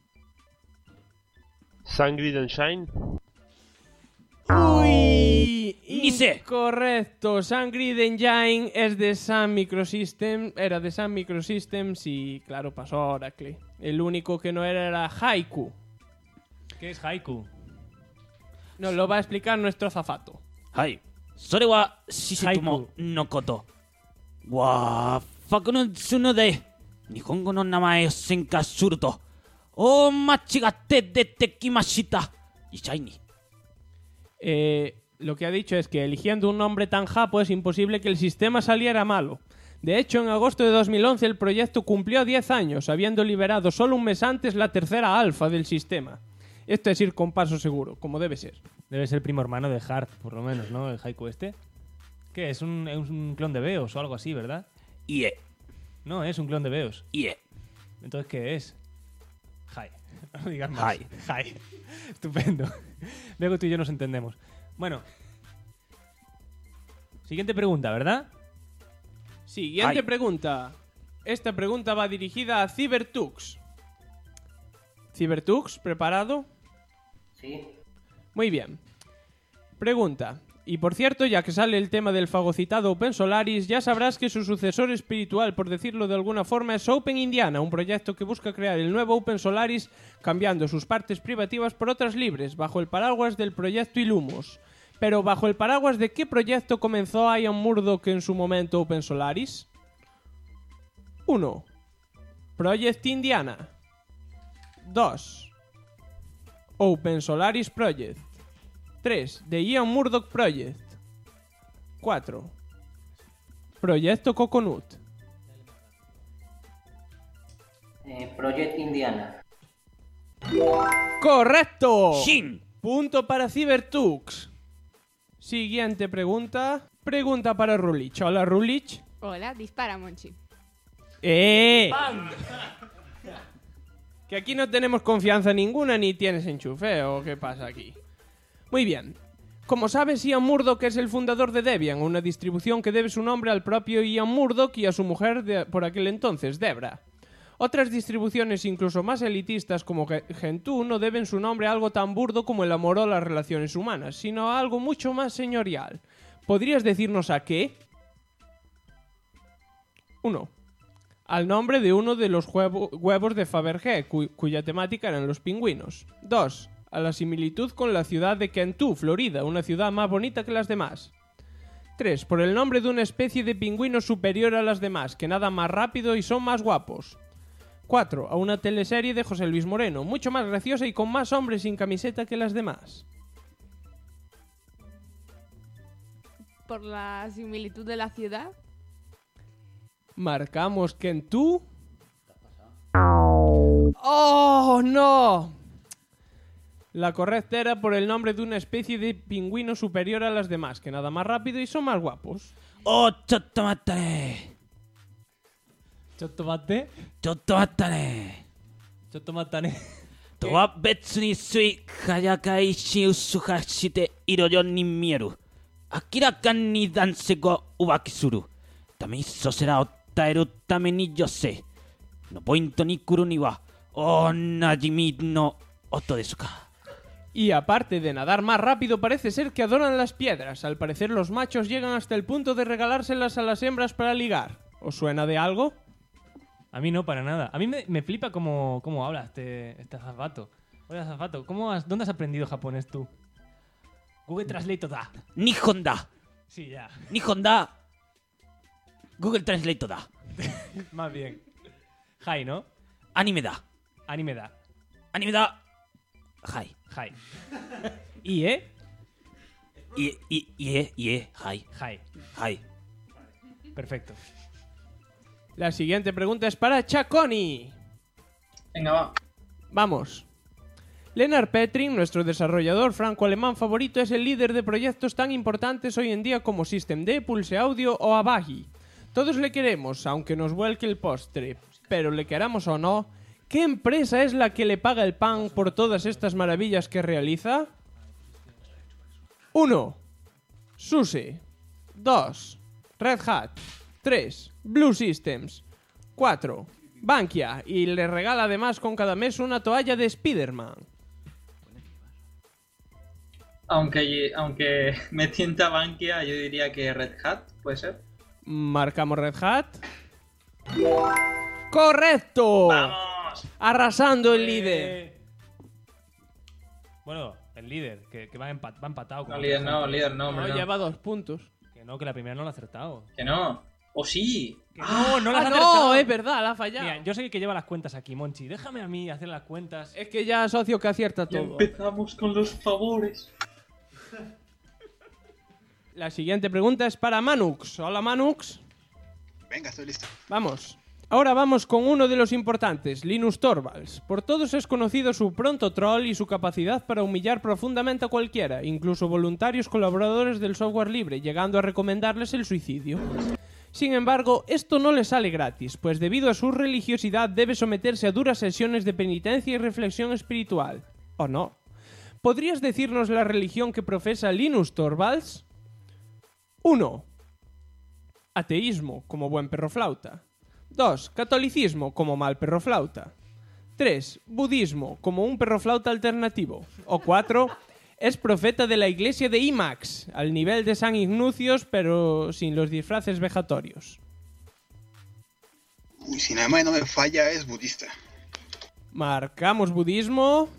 Sun Grid Engine. ¡Uy! ¡Ni sé! Correcto. Sun Grid Engine es de Sun Microsystems, era de Sun Microsystems y, claro, pasó a Oracle. El único que no era Haiku. ¿Qué es Haiku? Nos lo va a explicar nuestro azafato. ¡Ay! それはシステムのこと。わあ、ファクのつので日本語の名前を変化すると、お間違って出てきました。いちゃいに。 Lo que ha dicho es que eligiendo un nombre tan japo es imposible que el sistema saliera malo. De hecho, en agosto de 2011 el proyecto cumplió 10 años, habiendo liberado solo un mes antes la tercera alfa del sistema. Esto es ir con paso seguro, como debe ser. Debe ser primo hermano de Hart, por lo menos, ¿no? El Haiku este. ¿Qué? Es un clon de Beos o algo así, ¿verdad? IE. No, es un clon de Beos. IE. Entonces, ¿qué es? Hai. No digas más. Hai. Estupendo. Veo que tú y yo nos entendemos. Bueno. Siguiente pregunta, ¿verdad? Siguiente pregunta. Esta pregunta va dirigida a Cybertux. ¿Cybertux, preparado? Sí. Muy bien. Pregunta. Y por cierto, ya que sale el tema del fagocitado Open Solaris, ya sabrás que su sucesor espiritual, por decirlo de alguna forma, es Open Indiana, un proyecto que busca crear el nuevo Open Solaris cambiando sus partes privativas por otras libres, bajo el paraguas del proyecto Illumos. Pero ¿bajo el paraguas de qué proyecto comenzó Ian Murdoch en su momento Open Solaris? 1. Project Indiana. 2. Open Solaris Project. 3. The Ian Murdoch Project. 4. Proyecto Coconut. Project Indiana. ¡Correcto! ¡Shin! Punto para Cybertux. Siguiente pregunta. Pregunta para Rulich. Hola, Rulich. Hola, dispara, Monchi. ¡Bam! Que aquí no tenemos confianza ninguna ni tienes enchufe, ¿o qué pasa aquí? Muy bien. Como sabes, Ian Murdoch es el fundador de Debian, una distribución que debe su nombre al propio Ian Murdoch y a su mujer por aquel entonces, Debra. Otras distribuciones incluso más elitistas como Gentoo no deben su nombre a algo tan burdo como el amor o las relaciones humanas, sino a algo mucho más señorial. ¿Podrías decirnos a qué? 1. Al nombre de uno de los huevos de Fabergé, cuya temática eran los pingüinos. 2. A la similitud con la ciudad de Gentoo, Florida, una ciudad más bonita que las demás. 3. Por el nombre de una especie de pingüino superior a las demás, que nadan más rápido y son más guapos. 4. A una teleserie de José Luis Moreno, mucho más graciosa y con más hombres sin camiseta que las demás. Por la similitud de la ciudad. Marcamos Gentoo. ¡Oh, no! La correcta era por el nombre de una especie de pingüino superior a las demás, que nada más rápido y son más guapos. ¡Oh, chotomate! ¿Chotomate? ¡Chotomate! ¿Chotomate? とは別に水早かいし薄はして色々に見える。明らかに男性が浮気する。ためそちらを伝えるために女性のポイントに来るにはおなじみの音ですか。 Y aparte de nadar más rápido, parece ser que adoran las piedras. Al parecer los machos llegan hasta el punto de regalárselas a las hembras para ligar. ¿Os suena de algo? A mí no, para nada. A mí me flipa cómo habla este azafato. Oye, azafato, ¿dónde has aprendido japonés tú? Google Translate da. Nihon da. Sí, ya. Nihon da. Google Translate da. Más bien. Hai, ¿no? Anime da. Anime da. Anime da. Hai. Hai. ¿Y Hai. Hai. Hai. Perfecto. La siguiente pregunta es para Chaconi. Venga, va. Vamos. Lennart Petrin, nuestro desarrollador franco-alemán favorito, es el líder de proyectos tan importantes hoy en día como Systemd, Pulse Audio o Avagi. Todos le queremos, aunque nos vuelque el postre. Pero le queramos o no, ¿qué empresa es la que le paga el pan por todas estas maravillas que realiza? 1. SUSE. 2. Red Hat. 3. Blue Systems. 4. Bankia. Y le regala además con cada mes una toalla de Spider-Man. Aunque me tienta Bankia, yo diría que Red Hat, ¿puede ser? Marcamos Red Hat. ¡Correcto! ¡Vamos! Arrasando el líder. Bueno, el líder, que va empatado. No, líder no, hombre, no. Lleva 2 puntos. Que no, que la primera no la ha acertado. Que no. ¡O sí! Que no la has no, acertado. es verdad, la ha fallado. Mira, yo soy el que lleva las cuentas aquí, Monchi. Déjame a mí hacer las cuentas. Es que ya socio que acierta todo. Empezamos con los favores. La siguiente pregunta es para Manux. Hola, Manux. Venga, estoy listo. Vamos. Ahora vamos con uno de los importantes, Linus Torvalds. Por todos es conocido su pronto troll y su capacidad para humillar profundamente a cualquiera, incluso voluntarios colaboradores del software libre, llegando a recomendarles el suicidio. Sin embargo, esto no le sale gratis, pues debido a su religiosidad debe someterse a duras sesiones de penitencia y reflexión espiritual. ¿O no? ¿Podrías decirnos la religión que profesa Linus Torvalds? 1. Ateísmo, como buen perroflauta. 2. Catolicismo, como mal perroflauta. 3. Budismo, como un perroflauta alternativo. O 4. Es profeta de la iglesia de IMAX, al nivel de San Ignacios, pero sin los disfraces vejatorios. Uy, si nada más no me falla, es budista. Marcamos budismo.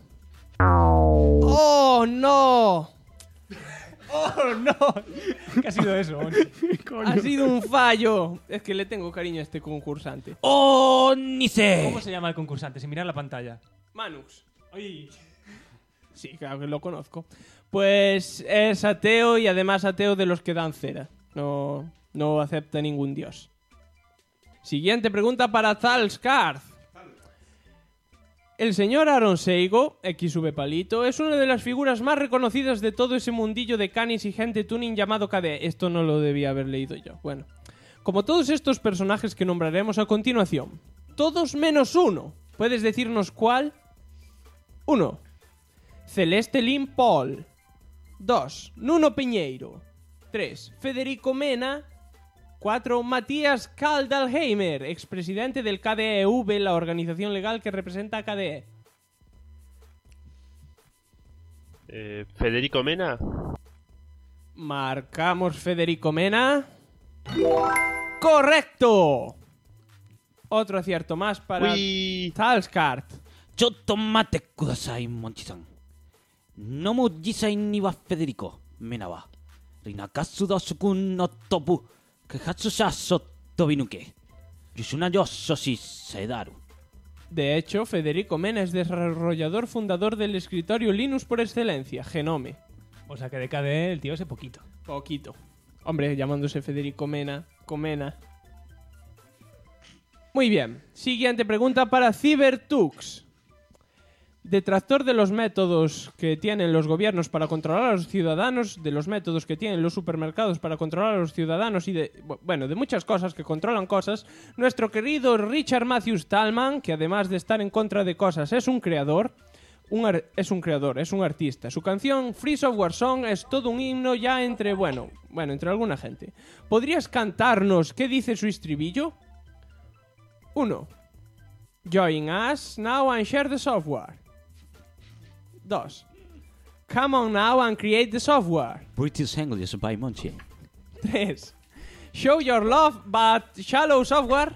¡Oh, no! ¡Oh, no! ¿Qué ha sido eso? Ha sido un fallo. Es que le tengo cariño a este concursante. ¡Oh, ni sé! ¿Cómo se llama el concursante? Sin mirar la pantalla. Manux. ¡Ay! Sí, claro que lo conozco. Pues es ateo y además ateo de los que dan cera. No acepta ningún dios. Siguiente pregunta para Zalskarth. El señor Aaron Seigo, XV Palito, es una de las figuras más reconocidas de todo ese mundillo de canis y gente tuning llamado KDE. Esto no lo debía haber leído yo. Bueno, como todos estos personajes que nombraremos a continuación. Todos menos uno. ¿Puedes decirnos cuál? 1. Celeste Lynn Paul. 2. Nuno Piñeiro. 3. Federico Mena. 4. Matías Kaldalheimer, expresidente del KDEV, la organización legal que representa a KDE. Federico Mena. Marcamos Federico Mena. ¡Correcto! Otro acierto más para Zalskarth. Chotto mate kudasai, Monchi-san. Nomu jisai ni wa Federico Mena wa Rinakasu da sukun no topu Kehatsusha so tobinuke. Yushuna yo soshi seidaru. De hecho, Federico Mena es desarrollador fundador del escritorio Linux por excelencia, Genome. O sea que de KDE el tío ese poquito. Poquito. Hombre, llamándose Federico Mena, Comena. Muy bien. Siguiente pregunta para Cybertux. Detractor de los métodos que tienen los gobiernos para controlar a los ciudadanos, de los métodos que tienen los supermercados para controlar a los ciudadanos y de muchas cosas que controlan cosas, nuestro querido Richard Matthew Stallman, que además de estar en contra de cosas es un creador, es un artista. Su canción Free Software Song es todo un himno ya entre alguna gente. ¿Podrías cantarnos qué dice su estribillo? 1. Join us now and share the software. 2. Come on now and create the software. British English by Monchi. 3. Show your love but shallow software.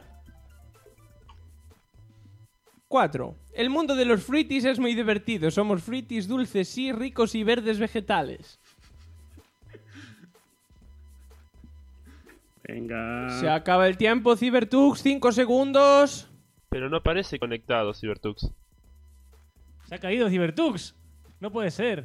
4. El mundo de los fruities es muy divertido. Somos fruities dulces, sí, ricos y verdes vegetales. Venga. Se acaba el tiempo, Cybertux. 5 segundos. Pero no parece conectado, Cybertux. Se ha caído Cybertux. No puede ser.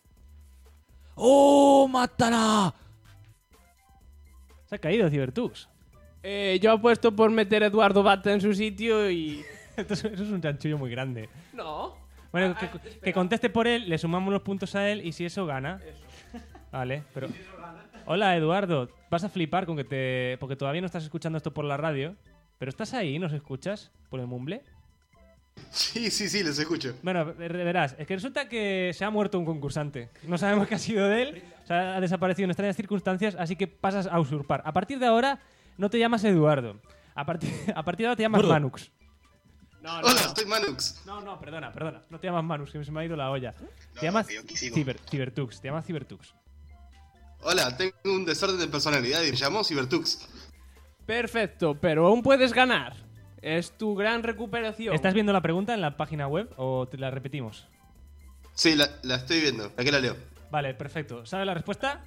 ¡Oh, matara! Se ha caído Cybertux. Yo apuesto por meter a Eduardo Bata en su sitio y... Eso es un chanchullo muy grande. No. Bueno, que conteste por él, le sumamos los puntos a él y si eso gana... Vale, pero... Hola, Eduardo. Vas a flipar con porque todavía no estás escuchando esto por la radio. ¿Pero estás ahí? ¿Nos escuchas por el Mumble? Sí, les escucho. Bueno, verás, es que resulta que se ha muerto un concursante. No sabemos qué ha sido de él. O sea, ha desaparecido en extrañas circunstancias, así que pasas a usurpar. A partir de ahora, no te llamas Eduardo. A partir de ahora te llamas Manux. Hola, estoy Manux. No, perdona. No te llamas Manux, que se me ha ido la olla. Te llamas Cybertux. Te llamas Cybertux. Hola, tengo un desorden de personalidad y me llamo Cybertux. Perfecto, pero aún puedes ganar. Es tu gran recuperación. ¿Estás viendo la pregunta en la página web o te la repetimos? Sí, la estoy viendo. Aquí la leo. Vale, perfecto. ¿Sabes la respuesta?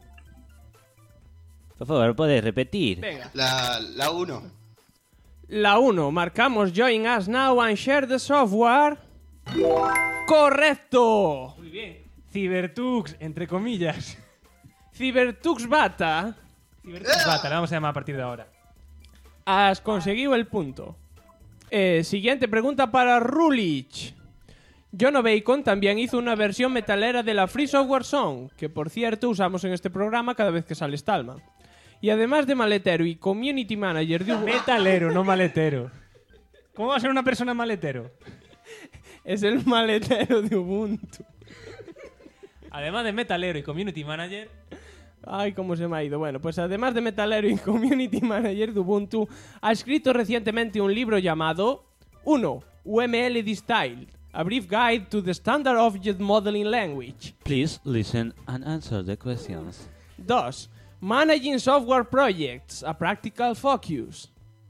Por favor, ¿puedes repetir? Venga. La 1. La 1. Marcamos Join us now and share the software. ¡Correcto! Muy bien. Cybertux, entre comillas. Cybertux Bata. Cybertux Bata, le vamos a llamar a partir de ahora. Has conseguido el punto. Siguiente pregunta para Rulich. Jono Bacon también hizo una versión metalera de la Free Software Song, que por cierto usamos en este programa cada vez que sale Stallman. Y además de maletero y community manager de Ubuntu... Metalero, no maletero. ¿Cómo va a ser una persona maletero? Es el maletero de Ubuntu. Además de metalero y community manager... Ay, cómo se me ha ido. Bueno, pues además de metalero y community manager de Ubuntu, ha escrito recientemente un libro llamado 1. UML Style, A Brief Guide to the Standard Object Modeling Language. Please listen and answer the questions. 2. Managing Software Projects, A Practical Focus.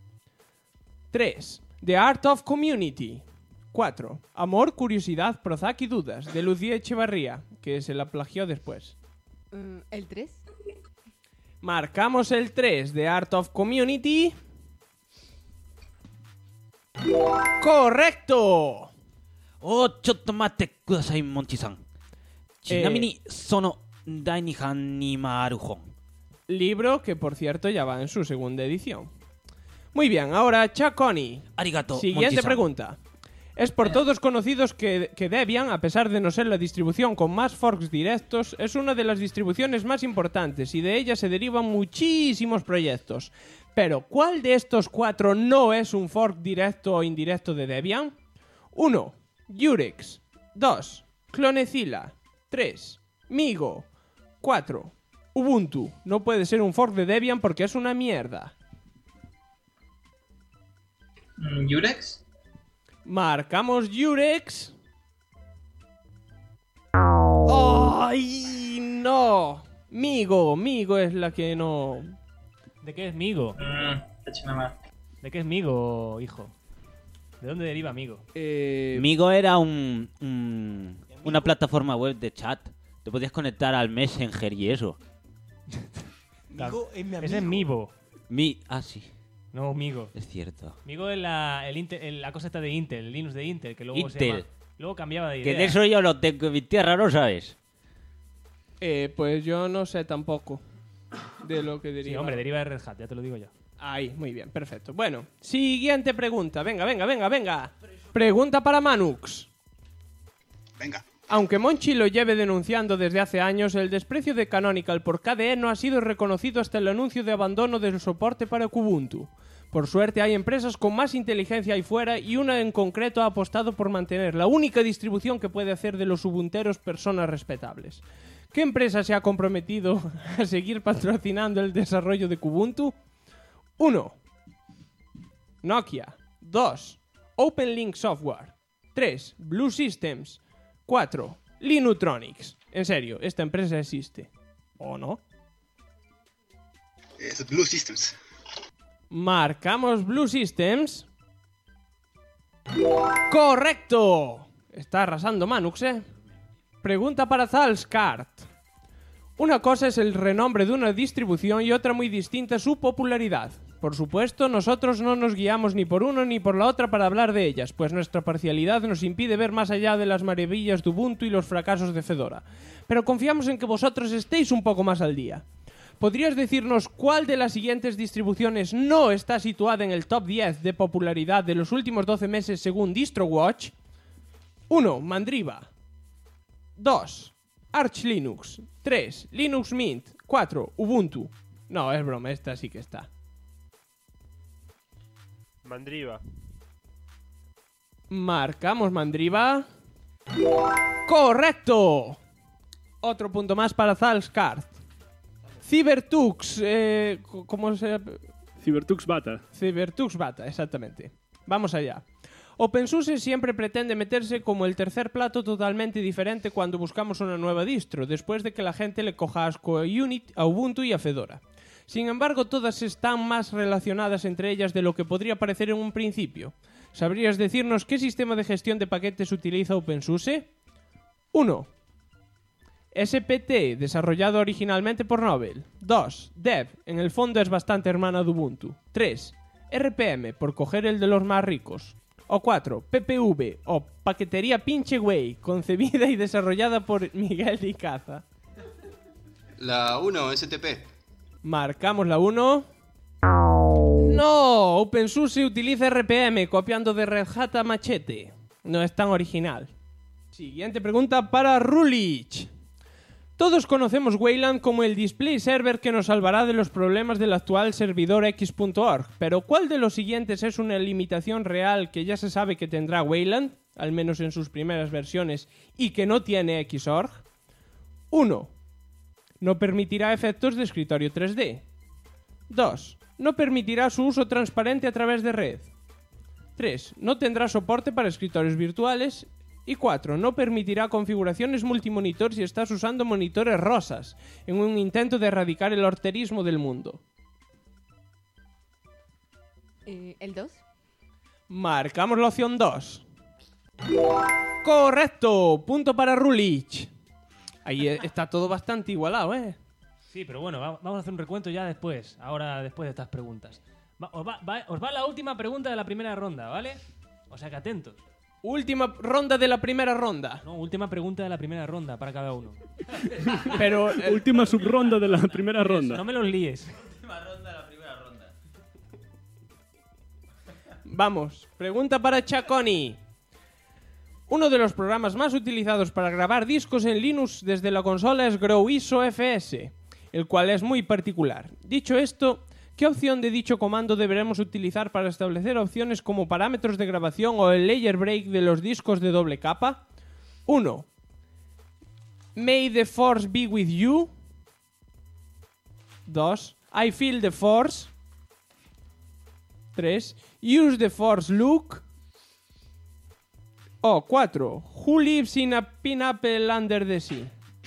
3. The Art of Community. 4. Amor, Curiosidad, Prozac y Dudas, de Lucía Echevarría, que se la plagió después. ¿El 3? Marcamos el 3 de Art of Community. ¡Correcto! Oh, chotto matte kudasai, Monchi-san. Chinami ni sono dainihan ni maru hon. Libro que, por cierto, ya va en su segunda edición. Muy bien, ahora Chaconi. Arigato, Siguiente Monchi-san. pregunta. Es por todos conocidos que Debian, a pesar de no ser la distribución con más forks directos, es una de las distribuciones más importantes y de ella se derivan muchísimos proyectos. Pero, ¿cuál de estos 4 no es un fork directo o indirecto de Debian? 1. Jurex. 2. Clonezilla. 3. Migo. 4. Ubuntu. No puede ser un fork de Debian porque es una mierda. ¿Jurex? Marcamos Jurex. ¡Ay, no! Migo es la que no... ¿De qué es Migo? ¿De qué es Migo, hijo? ¿De dónde deriva Migo? Migo era una plataforma web de chat. Te podías conectar al Messenger y eso. Migo es mi amigo. Ese es Mivo. Sí. No, Migo. Es cierto. Migo es la cosa esta de Intel, el Linux de Intel, que luego Intel. luego cambiaba de idea. Que de eso yo lo tengo en mi tierra, ¿no sabes? Pues yo no sé tampoco de lo que deriva. Sí, hombre, deriva de Red Hat, ya te lo digo yo. Ahí, muy bien, perfecto. Bueno, siguiente pregunta. Venga. Pregunta para Manux. Venga. Aunque Monchi lo lleve denunciando desde hace años, el desprecio de Canonical por KDE no ha sido reconocido hasta el anuncio de abandono del soporte para Kubuntu. Por suerte hay empresas con más inteligencia ahí fuera y una en concreto ha apostado por mantener la única distribución que puede hacer de los ubunteros personas respetables. ¿Qué empresa se ha comprometido a seguir patrocinando el desarrollo de Kubuntu? 1. Nokia. 2. OpenLink Software. 3. Blue Systems. 4. Linutronics. En serio, esta empresa existe. ¿O no? Es Blue Systems. Marcamos Blue Systems. ¡Correcto! Está arrasando Manux, ¿eh? Pregunta para Zalskart. Una cosa es el renombre de una distribución y otra muy distinta su popularidad. Por supuesto, nosotros no nos guiamos ni por uno ni por la otra para hablar de ellas, pues nuestra parcialidad nos impide ver más allá de las maravillas de Ubuntu y los fracasos de Fedora. Pero confiamos en que vosotros estéis un poco más al día. ¿Podrías decirnos cuál de las siguientes distribuciones no está situada en el top 10 de popularidad de los últimos 12 meses según DistroWatch? 1. Mandriva. 2. Arch Linux. 3. Linux Mint. 4. Ubuntu. No, es broma, esta sí que está. Mandriva. Marcamos Mandriva. ¡Correcto! Otro punto más para Zalskart. Cybertux. ¿Cómo se...? Cybertux Bata. Cybertux Bata, exactamente. Vamos allá. OpenSUSE siempre pretende meterse como el tercer plato totalmente diferente cuando buscamos una nueva distro, después de que la gente le coja asco a Ubuntu y a Fedora. Sin embargo, todas están más relacionadas entre ellas de lo que podría parecer en un principio. ¿Sabrías decirnos qué sistema de gestión de paquetes utiliza OpenSUSE? 1. SPT, desarrollado originalmente por Novell. 2. Dev, en el fondo es bastante hermana de Ubuntu. 3. RPM, por coger el de los más ricos. O 4. PPV, o Paquetería Pinche Güey, concebida y desarrollada por Miguel de Icaza. La 1, STP. Marcamos la 1. ¡No! OpenSUSE utiliza RPM, copiando de Red Hat a machete. No es tan original. Siguiente pregunta para Rulich. Todos conocemos Wayland como el display server que nos salvará de los problemas del actual servidor X.org, pero ¿cuál de los siguientes es una limitación real que ya se sabe que tendrá Wayland, al menos en sus primeras versiones, y que no tiene Xorg? 1. No permitirá efectos de escritorio 3D. 2. No permitirá su uso transparente a través de red. 3. No tendrá soporte para escritorios virtuales. Y 4. No permitirá configuraciones multimonitor si estás usando monitores rosas, en un intento de erradicar el horterismo del mundo. ¿El 2? Marcamos la opción 2. ¡Correcto! Punto para Rulich. Ahí está todo bastante igualado, ¿eh? Sí, pero bueno, vamos a hacer un recuento ya después. Ahora, después de estas preguntas. Os va la última pregunta de la primera ronda, ¿vale? O sea que atentos. Última ronda de la primera ronda. No, última pregunta de la primera ronda para cada uno. Pero última subronda de la primera ronda. No me los líes. Última ronda de la primera ronda. Vamos, pregunta para Chaconi. Uno de los programas más utilizados para grabar discos en Linux desde la consola es GrowISO FS, el cual es muy particular. Dicho esto, ¿qué opción de dicho comando deberemos utilizar para establecer opciones como parámetros de grabación o el layer break de los discos de doble capa? 1. May the force be with you. 2. I feel the force. 3. Use the force look. O 4. Who lives in a pineapple under the sea?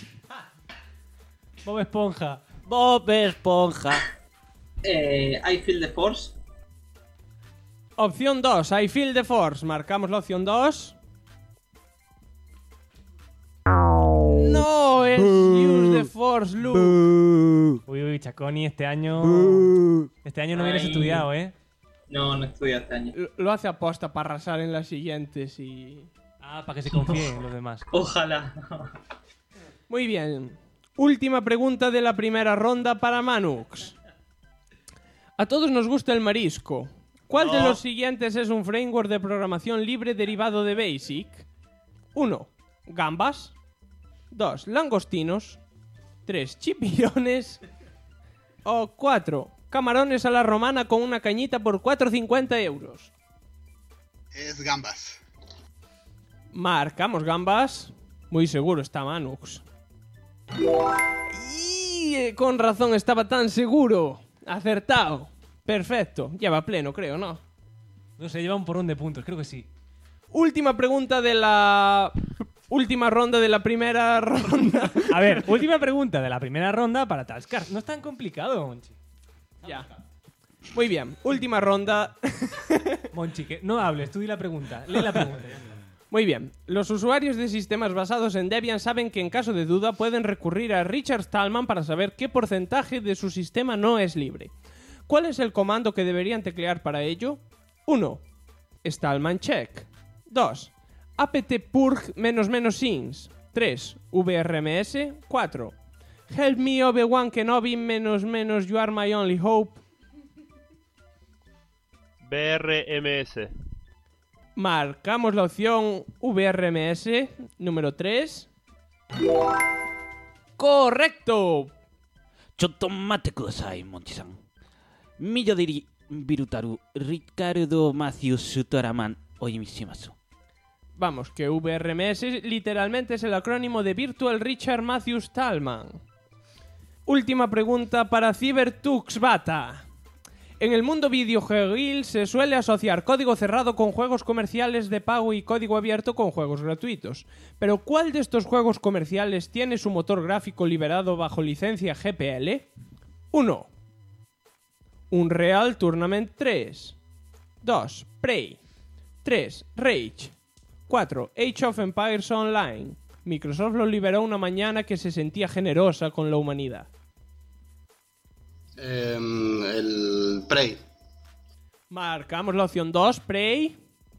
Bob Esponja. Bob Esponja. I feel the force. Opción 2, I feel the force. Marcamos la opción 2. No, es use the force look. Uy, Chaconi, este año no vienes estudiado, ¿eh? No estudié este año. Lo hace aposta para arrasar en las siguientes y... para que se confíen los demás. Ojalá. Muy bien. Última pregunta de la primera ronda para Manux. A todos nos gusta el marisco. ¿Cuál de los siguientes es un framework de programación libre derivado de BASIC? 1. Gambas. 2. Langostinos. 3. Chipillones. O 4. Camarones a la romana con una cañita por 4,50 euros. Es gambas. Marcamos gambas. Muy seguro está Manux. Y con razón estaba tan seguro. Acertado. Perfecto. Lleva pleno, creo, ¿no? No sé, lleva un porrón de puntos, creo que sí. Última pregunta de la... Última ronda de la primera ronda. A ver, última pregunta de la primera ronda para Tascar. No es tan complicado, Monchi. Ya. Muy bien. Última ronda. Monchi, que no hables, tú di la pregunta. Lee la pregunta. Muy bien. Los usuarios de sistemas basados en Debian saben que en caso de duda pueden recurrir a Richard Stallman para saber qué porcentaje de su sistema no es libre. ¿Cuál es el comando que deberían teclear para ello? 1. Stallman check. 2. apt-purg --ins. 3. vrms. 4. Help me Obi-Wan Kenobi --, you are my only hope. VRMS. Marcamos la opción VRMS número 3. ¡Correcto! Chotomate kudasai, Monchi-san. Miyodiri Birutaru Ricardo Matthews Sutaraman Oimishimasu. Vamos, que VRMS literalmente es el acrónimo de Virtual Richard Matthews Stallman. Última pregunta para CyberTuxBata. En el mundo videojueguil se suele asociar código cerrado con juegos comerciales de pago y código abierto con juegos gratuitos. Pero ¿cuál de estos juegos comerciales tiene su motor gráfico liberado bajo licencia GPL? 1. Unreal Tournament 3. 2. Prey. 3. Rage. 4. Age of Empires Online. Microsoft lo liberó una mañana que se sentía generosa con la humanidad. El Prey. Marcamos la opción 2, Prey.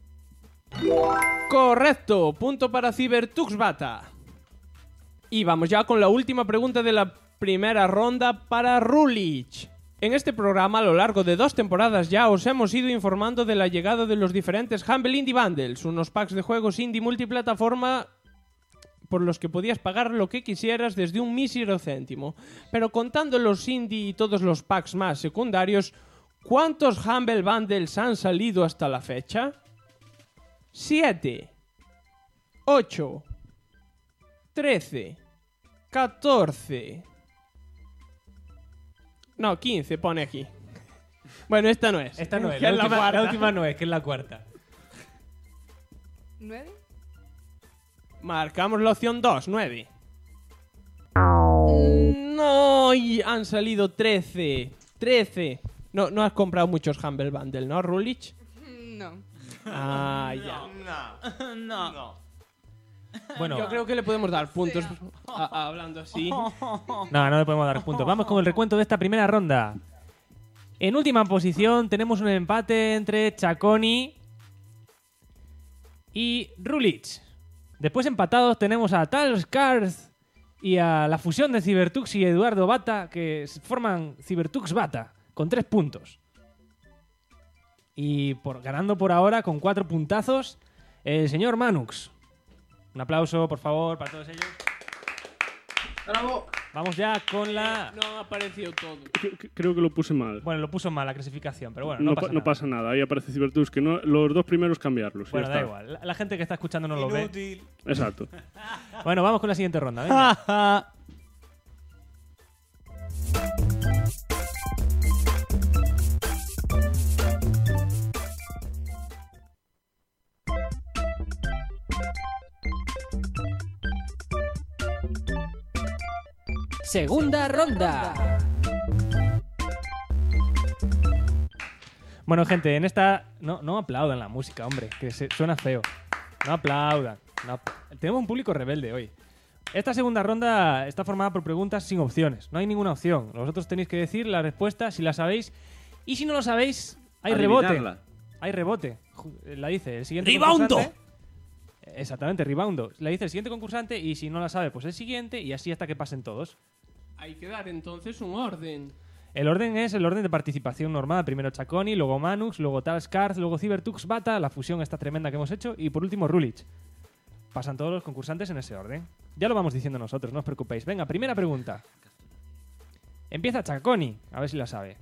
Correcto, punto para CyberTuxBata. Y vamos ya con la última pregunta de la primera ronda para Rulich. En este programa, a lo largo de 2 temporadas ya, os hemos ido informando de la llegada de los diferentes Humble Indie Bundles, unos packs de juegos indie multiplataforma por los que podías pagar lo que quisieras desde un mísero céntimo. Pero contando los indie y todos los packs más secundarios, ¿cuántos Humble Bundles han salido hasta la fecha? 7, 8, 13, 14, No, 15 pone aquí. Bueno, esta no es. Esta no es. Que La última no es, que es la cuarta. ¿9? Marcamos la opción 2, 9. No, y han salido 13. 13. No has comprado muchos Humble Bundle, ¿no, Rulich? No. Ah, ya. No. Bueno, yo creo que le podemos dar puntos hablando así. No le podemos dar puntos. Vamos con el recuento de esta primera ronda. En última posición tenemos un empate entre Chaconi y Rulich. Después empatados tenemos a Talscars y a la fusión de Cybertux y Eduardo Bata, que forman Cybertux Bata, con 3 puntos. Y ganando por ahora con 4 puntazos, el señor Manux. Un aplauso, por favor, para todos ellos. ¡Bravo! Vamos ya con la... No ha aparecido todo. Creo que lo puse mal. Bueno, lo puso mal la clasificación, pero bueno, no pasa nada. Ahí aparece Cybertux, que no, los 2 primeros cambiarlos. Bueno, da igual. La gente que está escuchando no lo ve. Exacto. Bueno, vamos con la siguiente ronda. Venga. Segunda ronda. Bueno, gente, en esta... No aplaudan la música, hombre, que suena feo. No aplaudan. Tenemos un público rebelde hoy. Esta segunda ronda está formada por preguntas sin opciones. No hay ninguna opción. Vosotros tenéis que decir la respuesta si la sabéis. Y si no lo sabéis, hay rebote. Hay rebote. La dice el siguiente ¡Ribaundo! concursante. Exactamente, ribaundo. La dice el siguiente concursante y si no la sabe, pues el siguiente y así hasta que pasen todos. Hay que dar entonces un orden. El orden es el orden de participación normal. Primero Chaconi, luego Manux, luego Talscars, luego Cybertux Bata, la fusión esta tremenda que hemos hecho y por último Rulich. Pasan todos los concursantes en ese orden. Ya lo vamos diciendo nosotros, no os preocupéis. Venga, primera pregunta. Empieza Chaconi, a ver si la sabe.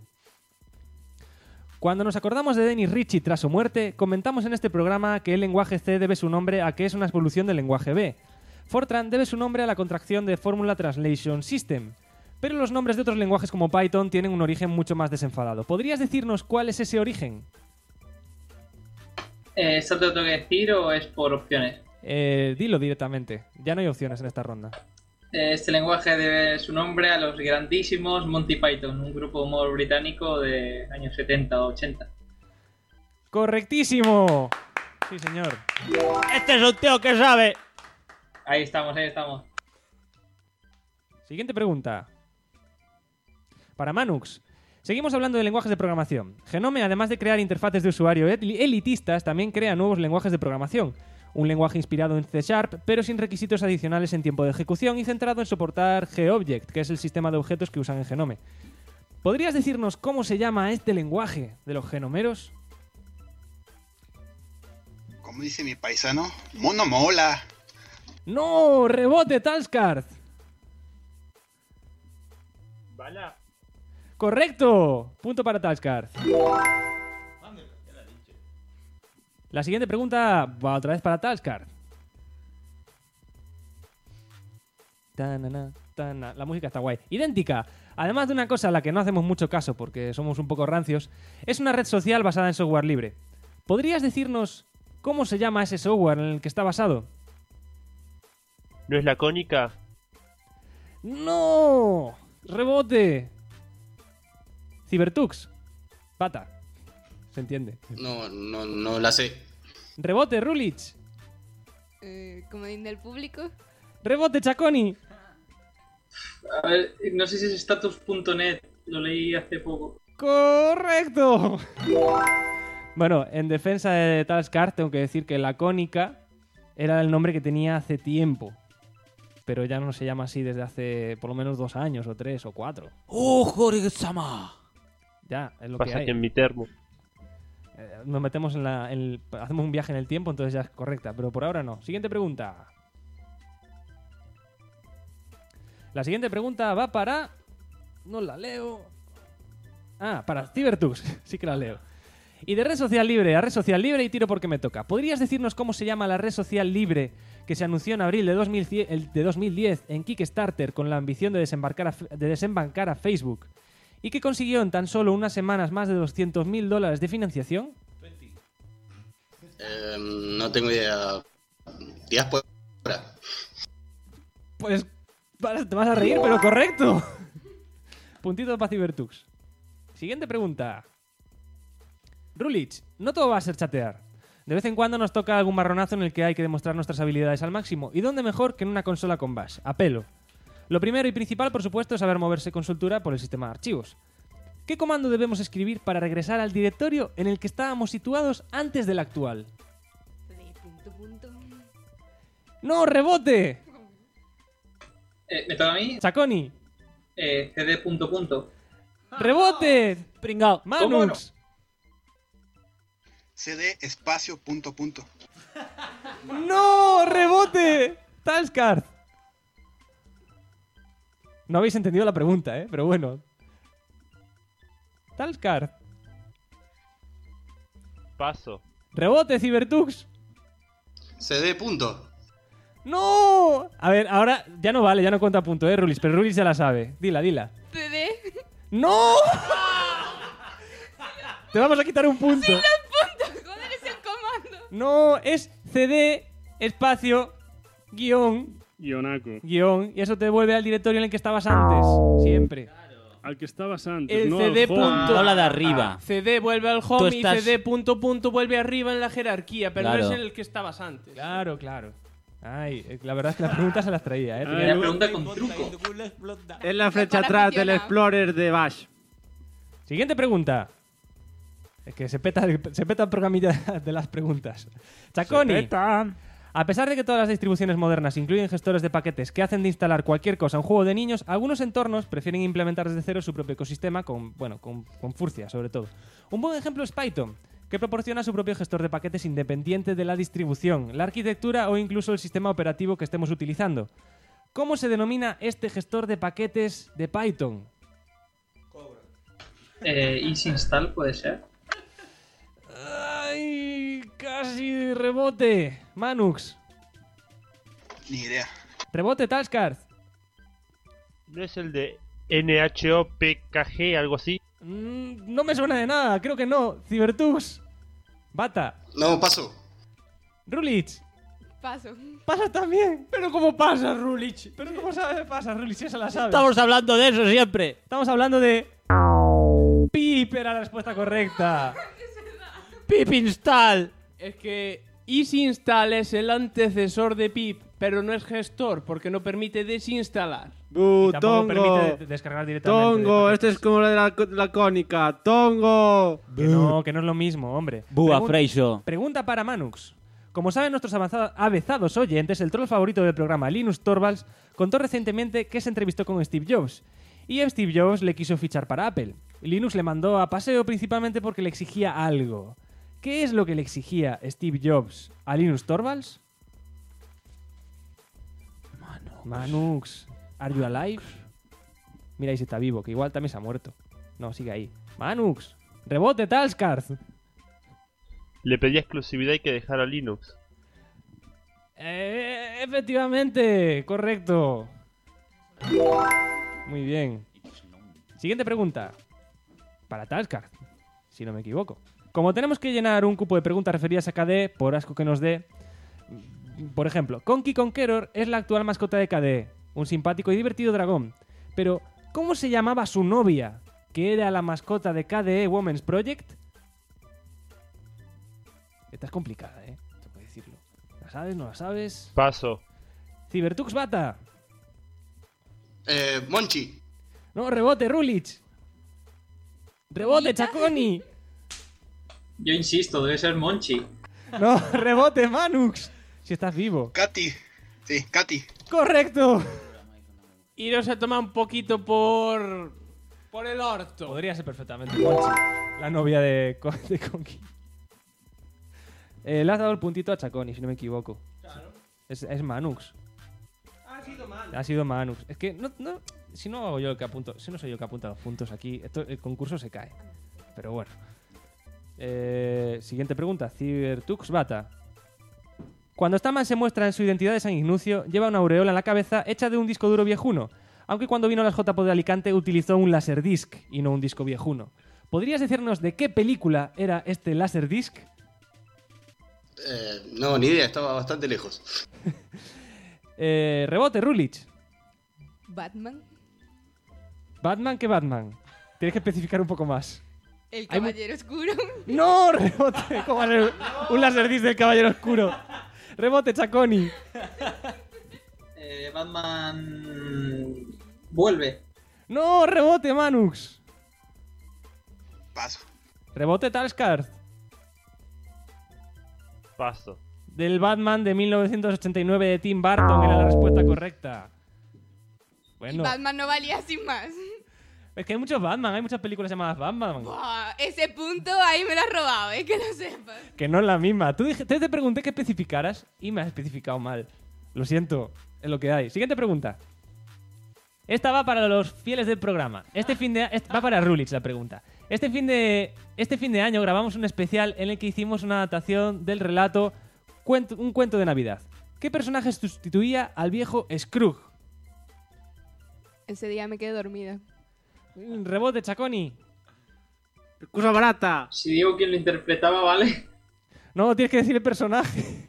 Cuando nos acordamos de Dennis Ritchie tras su muerte, comentamos en este programa que el lenguaje C debe su nombre a que es una evolución del lenguaje B. Fortran debe su nombre a la contracción de Formula Translation System. Pero los nombres de otros lenguajes como Python tienen un origen mucho más desenfadado. ¿Podrías decirnos cuál es ese origen? ¿Esto te lo tengo que decir o es por opciones? Dilo directamente. Ya no hay opciones en esta ronda. Este lenguaje debe su nombre a los grandísimos Monty Python, un grupo de humor británico de años 70 o 80. ¡Correctísimo! Sí, señor. Este es un tío que sabe. Ahí estamos, ahí estamos. Siguiente pregunta. Para Manux. Seguimos hablando de lenguajes de programación. Genome, además de crear interfaces de usuario elitistas, también crea nuevos lenguajes de programación. Un lenguaje inspirado en C#, pero sin requisitos adicionales en tiempo de ejecución y centrado en soportar GObject, que es el sistema de objetos que usan en Genome. ¿Podrías decirnos cómo se llama este lenguaje de los genomeros? Como dice mi paisano, mono mola. ¡No! ¡Rebote, Talscard! Vaya. ¡Correcto! Punto para Talscard. La siguiente pregunta va otra vez para Talscard. La música está guay. Idéntica. Además de una cosa a la que no hacemos mucho caso porque somos un poco rancios, es una red social basada en software libre. ¿Podrías decirnos cómo se llama ese software en el que está basado? ¿No es la cónica? ¡No! ¡Rebote! Cybertux. Pata. ¿Se entiende? No la sé. Rebote, Rulich. Comodín del público. Rebote, Chaconi. A ver, no sé si es status.net. Lo leí hace poco. ¡Correcto! Bueno, en defensa de Talscard tengo que decir que la cónica era el nombre que tenía hace tiempo. Pero ya no se llama así desde hace por lo menos 2 años, o 3, o 4. ¡Oh, Jorge-sama! Ya, es lo Pasa que hay. que en mi termo. Nos metemos hacemos un viaje en el tiempo, entonces ya es correcta. Pero por ahora no. Siguiente pregunta. La siguiente pregunta va para... No la leo. Para Cybertux. Sí que la leo. Y de red social libre a red social libre y tiro porque me toca. ¿Podrías decirnos cómo se llama la red social libre que se anunció en abril de 2010 en Kickstarter con la ambición de desembarcar a Facebook y que consiguió en tan solo unas semanas más de $200.000 de financiación? No tengo idea. Diáspora. Pues te vas a reír, pero correcto. Puntito para Cybertux. Siguiente pregunta. Rulich, no todo va a ser chatear. De vez en cuando nos toca algún marronazo en el que hay que demostrar nuestras habilidades al máximo. ¿Y dónde mejor que en una consola con Bash? A pelo. Lo primero y principal, por supuesto, es saber moverse con soltura por el sistema de archivos. ¿Qué comando debemos escribir para regresar al directorio en el que estábamos situados antes del actual? ¡No, rebote! ¿Me toca a mí? Chaconi. CD... ¡Rebote! Pringao. Manux. CD espacio ... ¡No! ¡Rebote! Talskart. No habéis entendido la pregunta, pero bueno. Talskart. Paso. Rebote, Cybertux. CD. ¡No! A ver, ahora ya no vale, ya no cuenta punto, Rulis, pero Rulis ya la sabe. Dila. CD. ¡No! Te vamos a quitar un punto. ¡Sí, los puntos! ¡Joder, es el comando! No, es CD, espacio, guión, Guionaco. y eso te devuelve al directorio en el que estabas antes. Siempre. Al que estabas antes, El no CD al home. punto. Habla de arriba. CD vuelve al Tú home estás- y CD punto vuelve arriba en la jerarquía, pero Claro. no es el que estabas antes. Claro. Ay, la verdad es que las preguntas se las traía, Una pregunta con truco. Es la flecha atrás del Explorer de Bash. Siguiente pregunta. Es que se peta el programilla de las preguntas. Chaconi. A pesar de que todas las distribuciones modernas incluyen gestores de paquetes que hacen de instalar cualquier cosa un juego de niños, algunos entornos prefieren implementar desde cero su propio ecosistema con furcia, sobre todo. Un buen ejemplo es Python, que proporciona su propio gestor de paquetes independiente de la distribución, la arquitectura o incluso el sistema operativo que estemos utilizando. ¿Cómo se denomina este gestor de paquetes de Python? Easy Install puede ser. ¡Ay! Casi rebote. Manux. Ni idea. Rebote, Talskart. ¿No es el de NHOPKG, algo así? No me suena de nada, creo que no. Cybertux. Bata. No, paso. Rulich. Paso. Pasa también. Pero ¿cómo pasa, Rulich? Pero ¿cómo pasa, Rulich? Esa la sabe. Estamos hablando de eso siempre. Estamos hablando de... Pip era la respuesta correcta. Pip install. Es que Easy Install es el antecesor de pip, pero no es gestor porque no permite desinstalar. Y tampoco Tongo. permite descargar directamente. Tongo, este es como la cónica. Tongo. Que no es lo mismo, hombre. Búa, Freixo. Pregunta para Manux. Como saben nuestros avezados oyentes, el troll favorito del programa, Linus Torvalds, contó recientemente que se entrevistó con Steve Jobs. Y Steve Jobs le quiso fichar para Apple. Linus le mandó a paseo principalmente porque le exigía algo. ¿Qué es lo que le exigía Steve Jobs a Linus Torvalds? Manux. ¿Are you alive? Mira, ahí si está vivo, que igual también se ha muerto. No, sigue ahí. Manux. Rebote, Talskart. Le pedía exclusividad y que dejara Linux. Efectivamente, correcto. Muy bien. Siguiente pregunta. Para Talskart, si no me equivoco. Como tenemos que llenar un cupo de preguntas referidas a KDE, por asco que nos dé... Por ejemplo, Conky Conqueror es la actual mascota de KDE, un simpático y divertido dragón. Pero, ¿cómo se llamaba su novia, que era la mascota de KDE Women's Project? Esta es complicada, tengo que decirlo. ¿La sabes? ¿No la sabes? Paso. Cybertux Bata. Monchi. No, rebote, Rulich. Rebote, Chaconi. Yo insisto, debe ser Monchi. No, rebote, Manux. Si estás vivo. Katy. Sí, Katy. ¡Correcto! Y no se toma un poquito por el orto. Podría ser perfectamente Monchi, la novia de Conky. Le has dado el puntito a Chaconi, si no me equivoco. Claro. Es Manux. Ha sido Manux. Es que si no hago yo el que apunto, si no soy yo el que apunta los puntos aquí, el concurso se cae. Pero bueno. Siguiente pregunta. Cybertux Bata. Cuando Staman se muestra en su identidad de San Ignacio, lleva una aureola en la cabeza hecha de un disco duro viejuno. aunque cuando vino a las JPod de Alicante utilizó un Laserdisc y no un disco viejuno. ¿Podrías decirnos de qué película era este Laserdisc? No, ni idea, estaba bastante lejos. Rebote, Rulich. Batman. ¿Batman qué Batman? Tienes que especificar un poco más. El Caballero Oscuro. ¡No! Rebote. ¿Cómo va a ser un Laserdisc del Caballero Oscuro? Rebote, Chaconi. Batman vuelve. ¡No! Rebote, Manux. Paso. Rebote, Talskar. Paso. Del Batman de 1989 de Tim Burton era la respuesta correcta. Bueno, Batman no valía sin más. es que hay muchos Batman, hay muchas películas llamadas Batman. Buah, ese punto ahí me lo has robado, que lo sepas. Que no es la misma. Te pregunté que especificaras y me has especificado mal. Lo siento, es lo que hay. Siguiente pregunta. Esta va para los fieles del programa. Va para Rulich la pregunta. Este fin de año grabamos un especial en el que hicimos una adaptación del relato Un cuento de Navidad. ¿Qué personaje sustituía al viejo Scrooge? Ese día me quedé dormida. Rebote, Chaconi. Cosa barata. Si digo quién lo interpretaba, ¿vale? No, tienes que decir el personaje.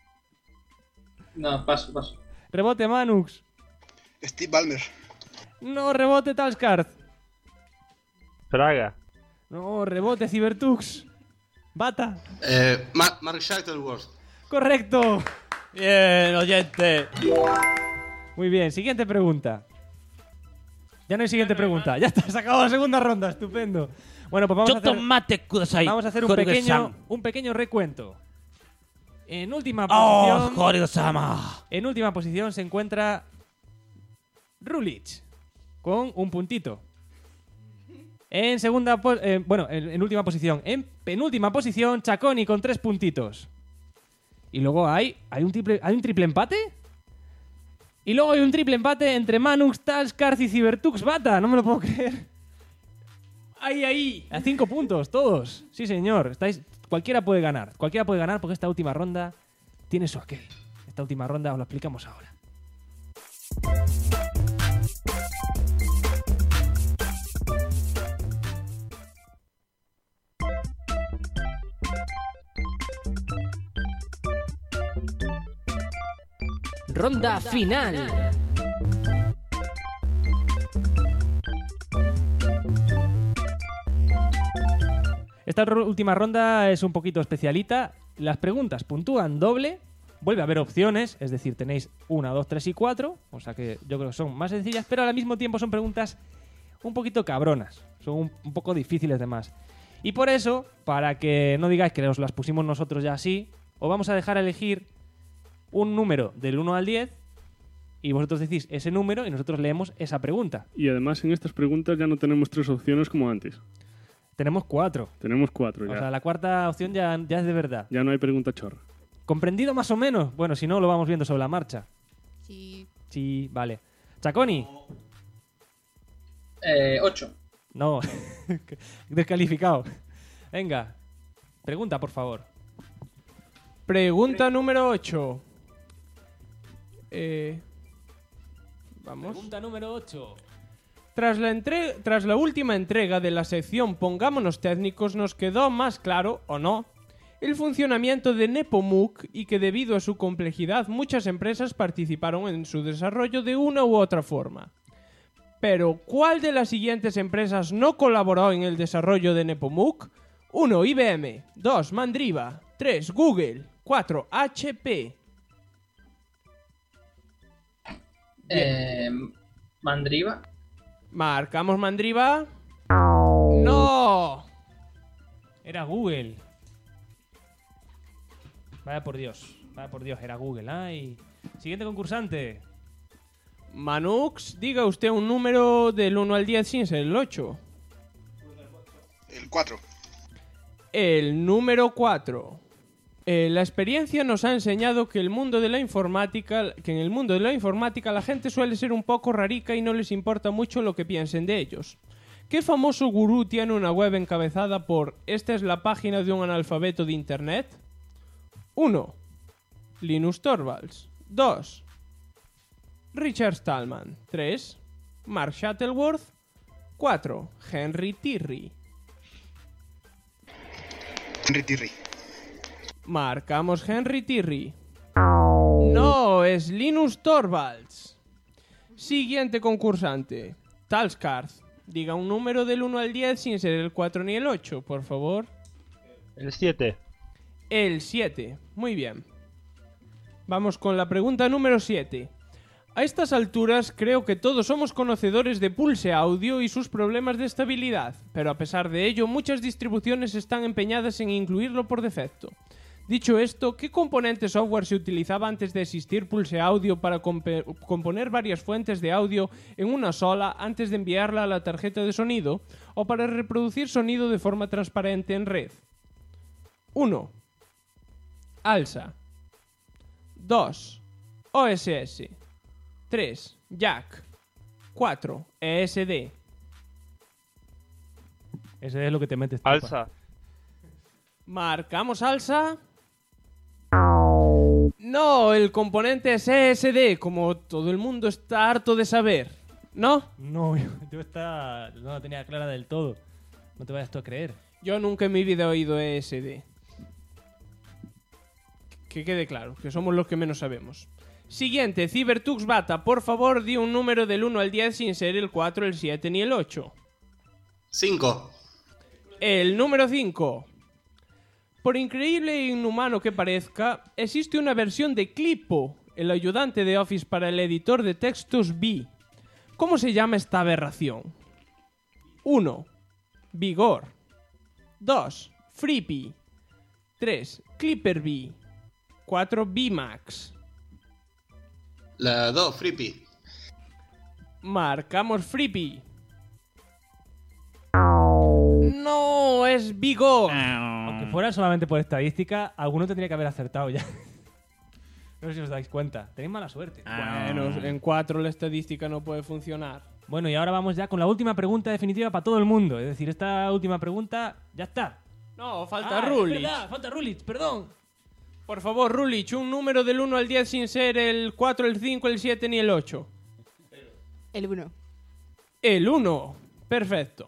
No, paso. Rebote, Manux. Steve Ballmer. No, rebote, Talskar. Praga. No, rebote, Cybertux. Bata. Mark Shuttleworth. Correcto. Bien, oyente. Muy bien, siguiente pregunta. Ya no hay siguiente pregunta. Ya está, se acabó la segunda ronda. Estupendo. Bueno, pues vamos a hacer un pequeño recuento. En última posición se encuentra Rulich con un puntito. En última posición. En penúltima posición, Chaconi con 3 puntitos. Y luego hay un triple empate. Y luego hay un triple empate entre Manux, Talskar y Cybertux Bata. No me lo puedo creer. Ahí. A 5 puntos, todos. Sí, señor. Cualquiera puede ganar. Cualquiera puede ganar porque esta última ronda tiene su aquel. Esta última ronda os lo explicamos ahora. Ronda final. Esta última ronda es un poquito especialita. Las preguntas puntúan doble. Vuelve a haber opciones, es decir, tenéis 1, 2, 3 y 4. O sea que yo creo que son más sencillas, pero al mismo tiempo son preguntas un poquito cabronas. Son un poco difíciles de más. Y por eso, para que no digáis que os las pusimos nosotros ya así, os vamos a dejar elegir un número del 1 al 10 y vosotros decís ese número y nosotros leemos esa pregunta. Y además en estas preguntas ya no tenemos 3 opciones como antes. Tenemos 4. Tenemos 4 ya. O sea, la cuarta opción ya es de verdad. Ya no hay pregunta chorra. ¿Comprendido más o menos? Bueno, si no, lo vamos viendo sobre la marcha. Sí. Sí, vale. Chaconi. 8. No. Descalificado. Venga. Pregunta, por favor. Pregunta número 8. Vamos. Pregunta número 8. Tras la última entrega de la sección Pongámonos Técnicos, nos quedó más claro, o no, el funcionamiento de Nepomuk y que debido a su complejidad muchas empresas participaron en su desarrollo de una u otra forma. Pero, ¿cuál de las siguientes empresas no colaboró en el desarrollo de Nepomuk? 1. IBM. 2. Mandriva. 3. Google. 4. HP. Mandriva. Marcamos Mandriva. ¡No! Era Google. Vaya por Dios, era Google. Ay. Siguiente concursante. Manux, diga usted un número del 1 al 10 sin ser el 8. El 4. El número 4. La experiencia nos ha enseñado que en el mundo de la informática la gente suele ser un poco rarica y no les importa mucho lo que piensen de ellos. ¿Qué famoso gurú tiene una web encabezada por "Esta es la página de un analfabeto de internet"? 1. Linus Torvalds. 2. Richard Stallman. 3. Mark Shuttleworth. 4. Henry Tirri. Henry Tirri. Marcamos Henry Tirri. No, es Linus Torvalds. Siguiente concursante. Talskard. Diga un número del 1 al 10 sin ser el 4 ni el 8, por favor. El 7. El 7. Muy bien. Vamos con la pregunta número 7. A estas alturas creo que todos somos conocedores de Pulse Audio y sus problemas de estabilidad, pero a pesar de ello muchas distribuciones están empeñadas en incluirlo por defecto. Dicho esto, ¿qué componente software se utilizaba antes de existir Pulse Audio para componer varias fuentes de audio en una sola antes de enviarla a la tarjeta de sonido o para reproducir sonido de forma transparente en red? 1. ALSA. 2. OSS. 3. Jack. 4. ESD. Ese es lo que te metes. Alsa. Marcamos ALSA. No, el componente es ESD, como todo el mundo está harto de saber. ¿No? No, yo no la tenía clara del todo. No te vayas tú a creer. Yo nunca en mi vida he oído ESD. Que quede claro, que somos los que menos sabemos. Siguiente, Cybertux Bata, por favor, di un número del 1 al 10 sin ser el 4, el 7 ni el 8. 5. El número 5. Por increíble e inhumano que parezca, existe una versión de Clippo, el ayudante de Office para el editor de textos B. ¿Cómo se llama esta aberración? 1. Vigor. 2. Freepy. 3. Clipper-B. 4. B-Max. La 2, Freepy. Marcamos Freepy. No, es Vigor. Aunque fuera solamente por estadística, alguno tendría que haber acertado ya. No sé si os dais cuenta. Tenéis mala suerte. Bueno, en 4 la estadística no puede funcionar. Bueno, y ahora vamos ya con la última pregunta definitiva para todo el mundo. Es decir, esta última pregunta ya está. No, falta Rulich. Es verdad, falta Rulich, perdón. Por favor, Rulich, un número del 1 al 10 sin ser el 4, el 5, el 7 ni el 8. El 1. El 1. Perfecto.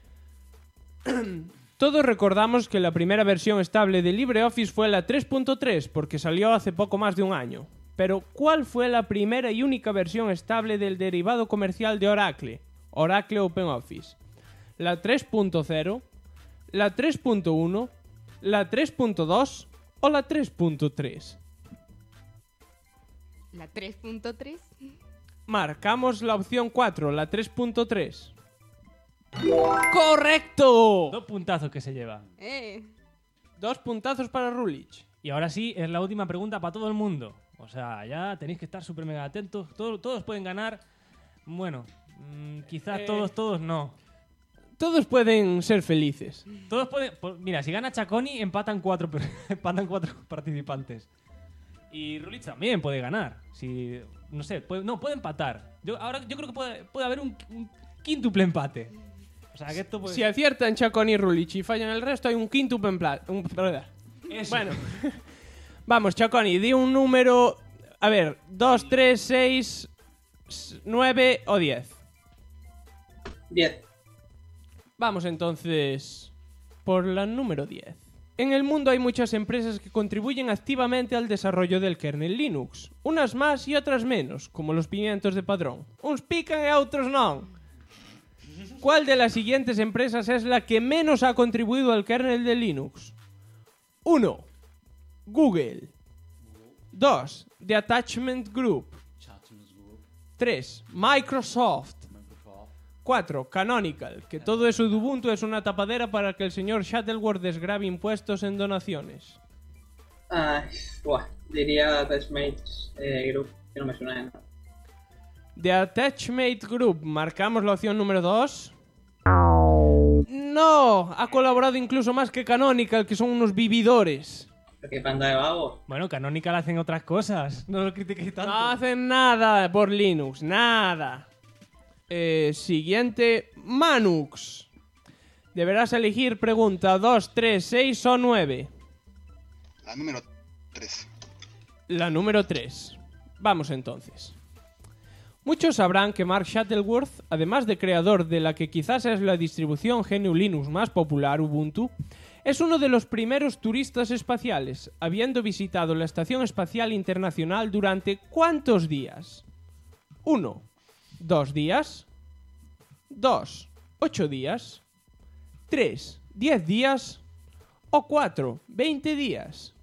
Todos recordamos que la primera versión estable de LibreOffice fue la 3.3 porque salió hace poco más de un año. Pero, ¿cuál fue la primera y única versión estable del derivado comercial de Oracle? Oracle OpenOffice. ¿La 3.0? ¿La 3.1? ¿La 3.2? ¿O la 3.3? La 3.3. Marcamos la opción 4, la 3.3. ¡Correcto! 2 puntazos que se lleva. 2 puntazos para Rulich. Y ahora sí, es la última pregunta para todo el mundo. O sea, ya tenéis que estar súper mega atentos. Todos pueden ganar. Bueno, quizás todos no. Todos pueden ser felices. Todos pueden... Mira, si gana Chaconi, empatan 4 participantes. Y Rulich también puede ganar. Si, no sé, puede empatar. Yo creo que puede haber un quíntuple empate. O sea, que esto puede... Si aciertan Chaconi y Rulich y fallan el resto, hay un quíntuple empate. Bueno. Vamos, Chaconi, di un número... A ver, 2, 3, 6, 9 o 10. 10. Vamos entonces por la número 10. En el mundo hay muchas empresas que contribuyen activamente al desarrollo del kernel Linux. Unas más y otras menos, como los pimientos de Padrón. Uns pican e outros non. ¿Cuál de las siguientes empresas es la que menos ha contribuido al kernel de Linux? 1. Google. 2. The Attachment Group. 3. Microsoft. 4. Canonical, que todo eso de Ubuntu es una tapadera para que el señor Shuttleworth desgrabe impuestos en donaciones. Diría Attachmates Group, que no me suena de nada. The Attachmate Group, marcamos la opción número 2. No, ha colaborado incluso más que Canonical, que son unos vividores. ¿Qué panda de vago? Bueno, Canonical hacen otras cosas, no lo critiquéis tanto. No hacen nada por Linux, nada. Siguiente, Manux. Deberás elegir pregunta 2, 3, 6 o 9. La número 3. La número 3. Vamos entonces. Muchos sabrán que Mark Shuttleworth, además de creador de la que quizás es la distribución GNU Linux más popular, Ubuntu, es uno de los primeros turistas espaciales, habiendo visitado la Estación Espacial Internacional durante ¿cuántos días? 1. 2 días. 2. 8 días. 3. 10 días. O 4. 20 días.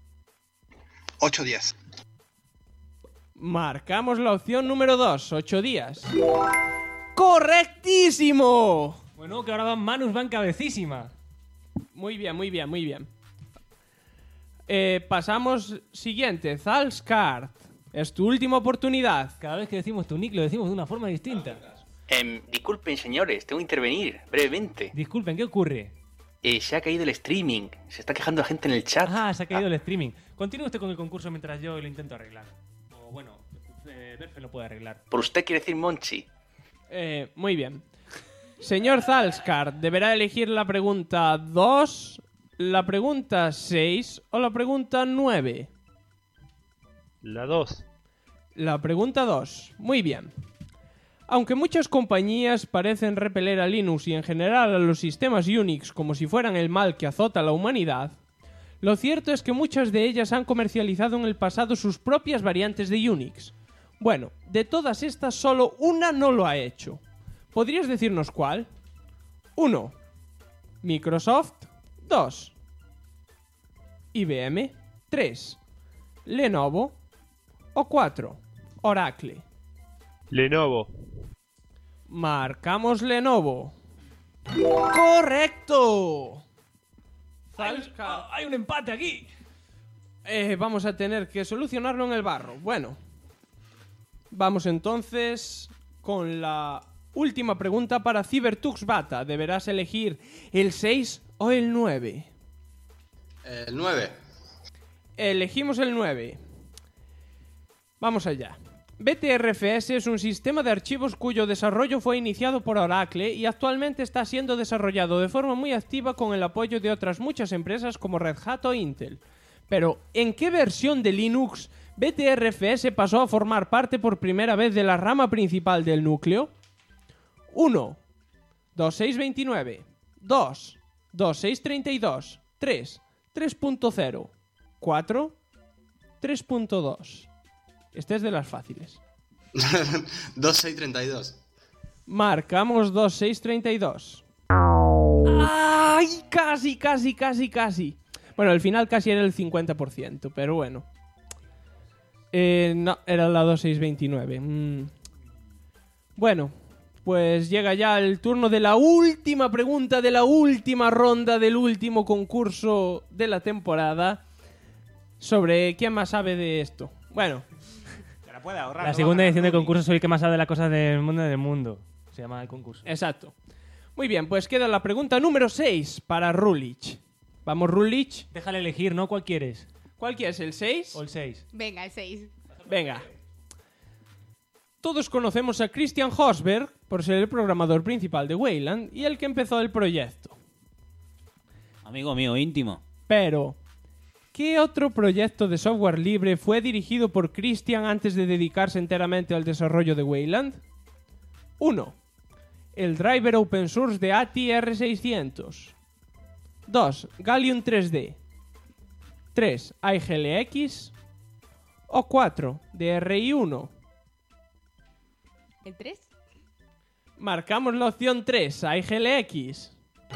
8 días. Marcamos la opción número 2, 8 días. ¡Correctísimo! Bueno, que ahora Manus va en cabecísima. Muy bien, muy bien, muy bien. Pasamos siguiente, Zalskard. Es tu última oportunidad. Cada vez que decimos tu nick lo decimos de una forma distinta. Disculpen, señores, tengo que intervenir brevemente. Disculpen, ¿qué ocurre? Se ha caído el streaming. Se está quejando la gente en el chat. Ah, se ha caído el streaming. Continúe usted con el concurso mientras yo lo intento arreglar. O bueno, Berfe lo puede arreglar. Por usted quiere decir Monchi. Muy bien. Señor Zalskard, deberá elegir la pregunta 2, la pregunta 6 o la pregunta 9. La 2. La pregunta 2. Muy bien. Aunque muchas compañías parecen repeler a Linux y en general a los sistemas Unix como si fueran el mal que azota a la humanidad, lo cierto es que muchas de ellas han comercializado en el pasado sus propias variantes de Unix. Bueno, de todas estas solo una no lo ha hecho. ¿Podrías decirnos cuál? 1. Microsoft. 2. IBM. 3. Lenovo. O 4. Oracle. Lenovo. Marcamos Lenovo. ¡Correcto! Hay un empate aquí. Vamos a tener que solucionarlo en el barro. Bueno. Vamos entonces con la última pregunta para Cybertux Bata. Deberás elegir el 6 o el 9. El 9. Elegimos el 9. Vamos allá. BTRFS es un sistema de archivos cuyo desarrollo fue iniciado por Oracle y actualmente está siendo desarrollado de forma muy activa con el apoyo de otras muchas empresas como Red Hat o Intel. Pero, ¿en qué versión de Linux BTRFS pasó a formar parte por primera vez de la rama principal del núcleo? 1. 2.6.29. 2. 2.6.32. 3. 3.0. 4. 3.2. Este es de las fáciles. 2.6.32. Marcamos 2.6.32. ¡Ay! Casi. Bueno, al final casi era el 50%, pero bueno. No, era la 2.6.29. Bueno, pues llega ya el turno de la última pregunta de la última ronda del último concurso de la temporada. Sobre quién más sabe de esto. Bueno. La segunda edición del concurso soy el que más sabe de las cosas del mundo. Se llama el concurso. Exacto. Muy bien, pues queda la pregunta número 6 para Rulich. Vamos, Rulich. Déjale elegir, ¿no? ¿Cuál quieres? ¿Cuál quieres? ¿El 6? ¿O el 6? Venga, el 6. Venga. Todos conocemos a Christian Hosberg por ser el programador principal de Wayland y el que empezó el proyecto. Amigo mío íntimo. Pero, ¿qué otro proyecto de software libre fue dirigido por Christian antes de dedicarse enteramente al desarrollo de Wayland? 1. El driver open source de ATI R600. 2. Gallium 3D. 3. IGLX. O 4. DRI1. ¿El 3? Marcamos la opción 3, IGLX.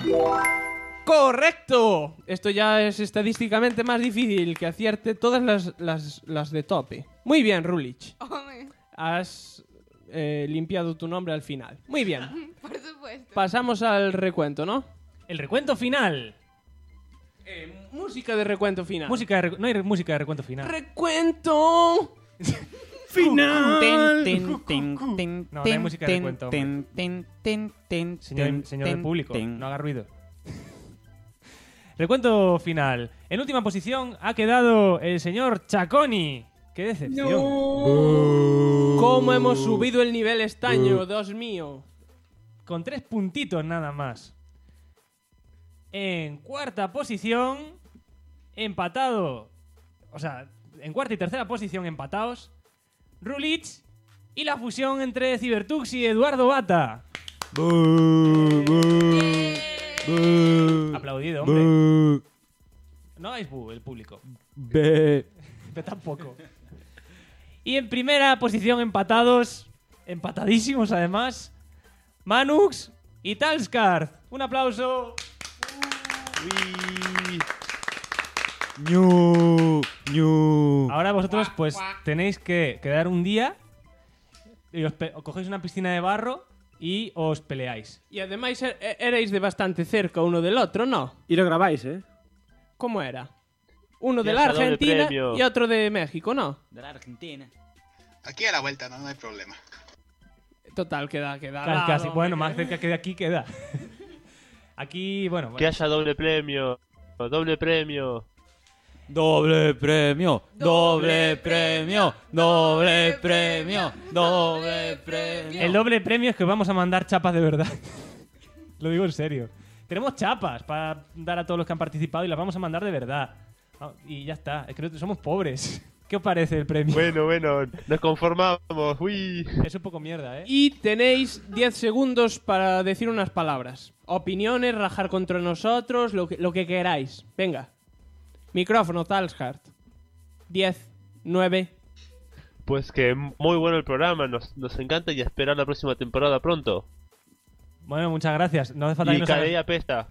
¡Correcto! Esto ya es estadísticamente más difícil, que acierte todas las de tope. Muy bien, Rulich. Has limpiado tu nombre al final. Muy bien. Por supuesto. Pasamos al recuento, ¿no? El recuento final. Música de recuento final. No hay música de recuento final. ¡Recuento! ¡Final! No hay música de recuento. Señor del público, no haga ruido. Recuento final. En última posición ha quedado el señor Chaconi. ¡Qué decepción! No. ¿Cómo hemos subido el nivel este año, Dios mío? Con 3 puntitos nada más. En cuarta posición, empatado. O sea, en cuarta y tercera posición empatados, Rulich Y la fusión entre Cybertux y Eduardo Bata. Aplaudido, hombre. No hagáis el público. Pero tampoco. Y en primera posición empatadísimos además, Manux y Talskar. Un aplauso. Ahora vosotros pues tenéis que quedar un día y os cogéis una piscina de barro y os peleáis. Y además erais de bastante cerca uno del otro, ¿no? Y lo grabáis, ¿eh? ¿Cómo era? Uno de la Argentina y otro de México, ¿no? De la Argentina. Aquí a la vuelta, no hay problema. Total, queda. Casi, bueno, más cerca que de aquí queda. Aquí, bueno. Que haya doble premio. Doble premio. Doble premio, doble premio, doble premio, doble premio. El doble premio es que vamos a mandar chapas de verdad. Lo digo en serio. Tenemos chapas para dar a todos los que han participado y las vamos a mandar de verdad. Y ya está. Es que somos pobres. ¿Qué os parece el premio? Bueno, nos conformamos. Uy. Es un poco mierda, ¿eh? Y tenéis 10 segundos para decir unas palabras. Opiniones, rajar contra nosotros, lo que queráis. Venga. Micrófono, Talshart. 10, 9. Pues que muy bueno el programa, nos encanta y esperar la próxima temporada pronto. Bueno, muchas gracias. No hace falta y que nos Cadey apesta.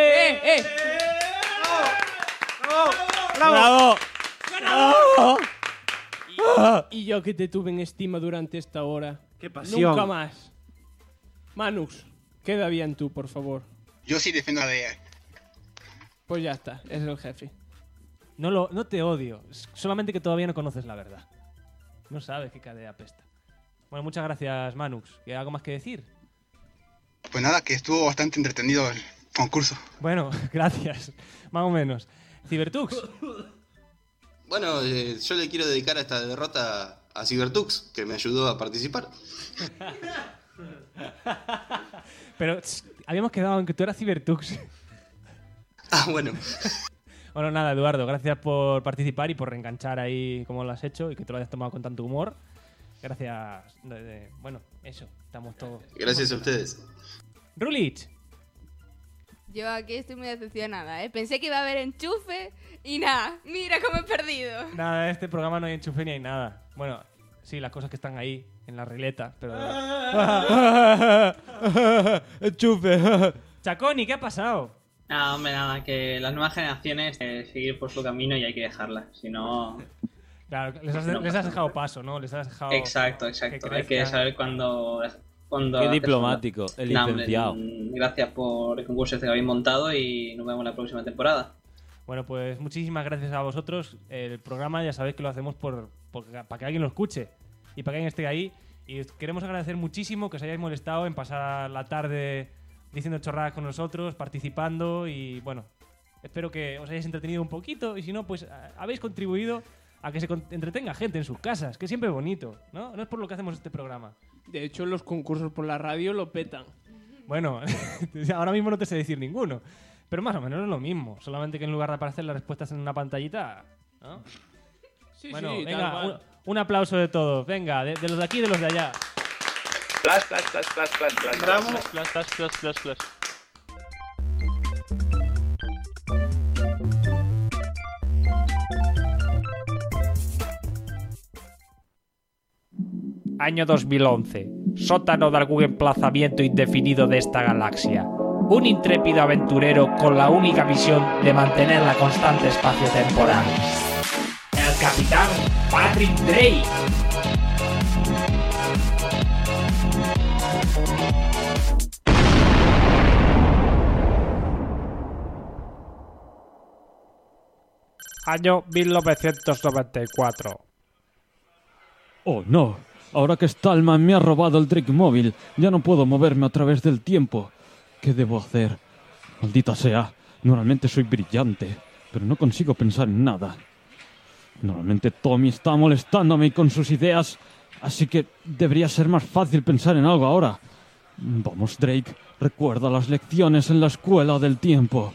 ¡Bravo! ¡Bravo! Y yo que te tuve en estima durante esta hora. ¡Qué pasión! Nunca más. Manux, queda bien tú, por favor. Yo sí defiendo a Cadey. Pues ya está, es el jefe. No te odio, solamente que todavía no conoces la verdad. No sabes que Cadey apesta. Bueno, muchas gracias, Manux. ¿Y algo más que decir? Pues nada, que estuvo bastante entretenido el concurso. Bueno, gracias. Más o menos. Cybertux. Bueno, yo le quiero dedicar esta derrota a Cybertux, que me ayudó a participar. Pero habíamos quedado en que tú eras Cybertux. Ah, bueno. Bueno, nada, Eduardo, gracias por participar y por reenganchar ahí como lo has hecho y que te lo hayas tomado con tanto humor. Gracias. Bueno, eso, estamos todos. Gracias a ustedes. Rulich. Yo aquí estoy muy decepcionada, ¿eh? Pensé que iba a haber enchufe y nada, mira cómo he perdido. Nada, en este programa no hay enchufe ni hay nada. Bueno, sí, las cosas que están ahí, en la regleta, pero... Enchufe. Chaconi, ¿qué ha pasado? Nada, hombre, nada, que las nuevas generaciones seguir por su camino y hay que dejarlas, si no... Claro, les has dejado paso, ¿no? Les has dejado... Exacto. Hay que saber cuándo Qué diplomático, el licenciado. Gracias por el concurso que habéis montado y nos vemos la próxima temporada. Bueno, pues muchísimas gracias a vosotros. El programa ya sabéis que lo hacemos para que alguien lo escuche y para que alguien esté ahí. Y os queremos agradecer muchísimo que os hayáis molestado en pasar la tarde diciendo chorradas con nosotros, participando y bueno, espero que os hayáis entretenido un poquito y si no, pues habéis contribuido a que se entretenga gente en sus casas, que siempre es bonito, ¿no? No es por lo que hacemos este programa. De hecho, los concursos por la radio lo petan. Bueno, ahora mismo no te sé decir ninguno, pero más o menos es lo mismo, solamente que en lugar de aparecer las respuestas en una pantallita, ¿no? Sí, bueno, sí, venga, un aplauso de todos, venga, de los de aquí y de los de allá. Flash, flash, flash, flash, flash, flash. Bravo. Flash, flash, flash, flash, flash. Año 2011. Sótano de algún emplazamiento indefinido de esta galaxia. Un intrépido aventurero con la única misión de mantener la constante espacio-temporal. El Capitán Patrick Drake. Año 1994. Oh no, ahora que Stallman me ha robado el Drake móvil, ya no puedo moverme a través del tiempo. ¿Qué debo hacer? Maldita sea, normalmente soy brillante, pero no consigo pensar en nada. Normalmente Tommy está molestándome con sus ideas, así que debería ser más fácil pensar en algo ahora. Vamos, Drake, recuerda las lecciones en la escuela del tiempo.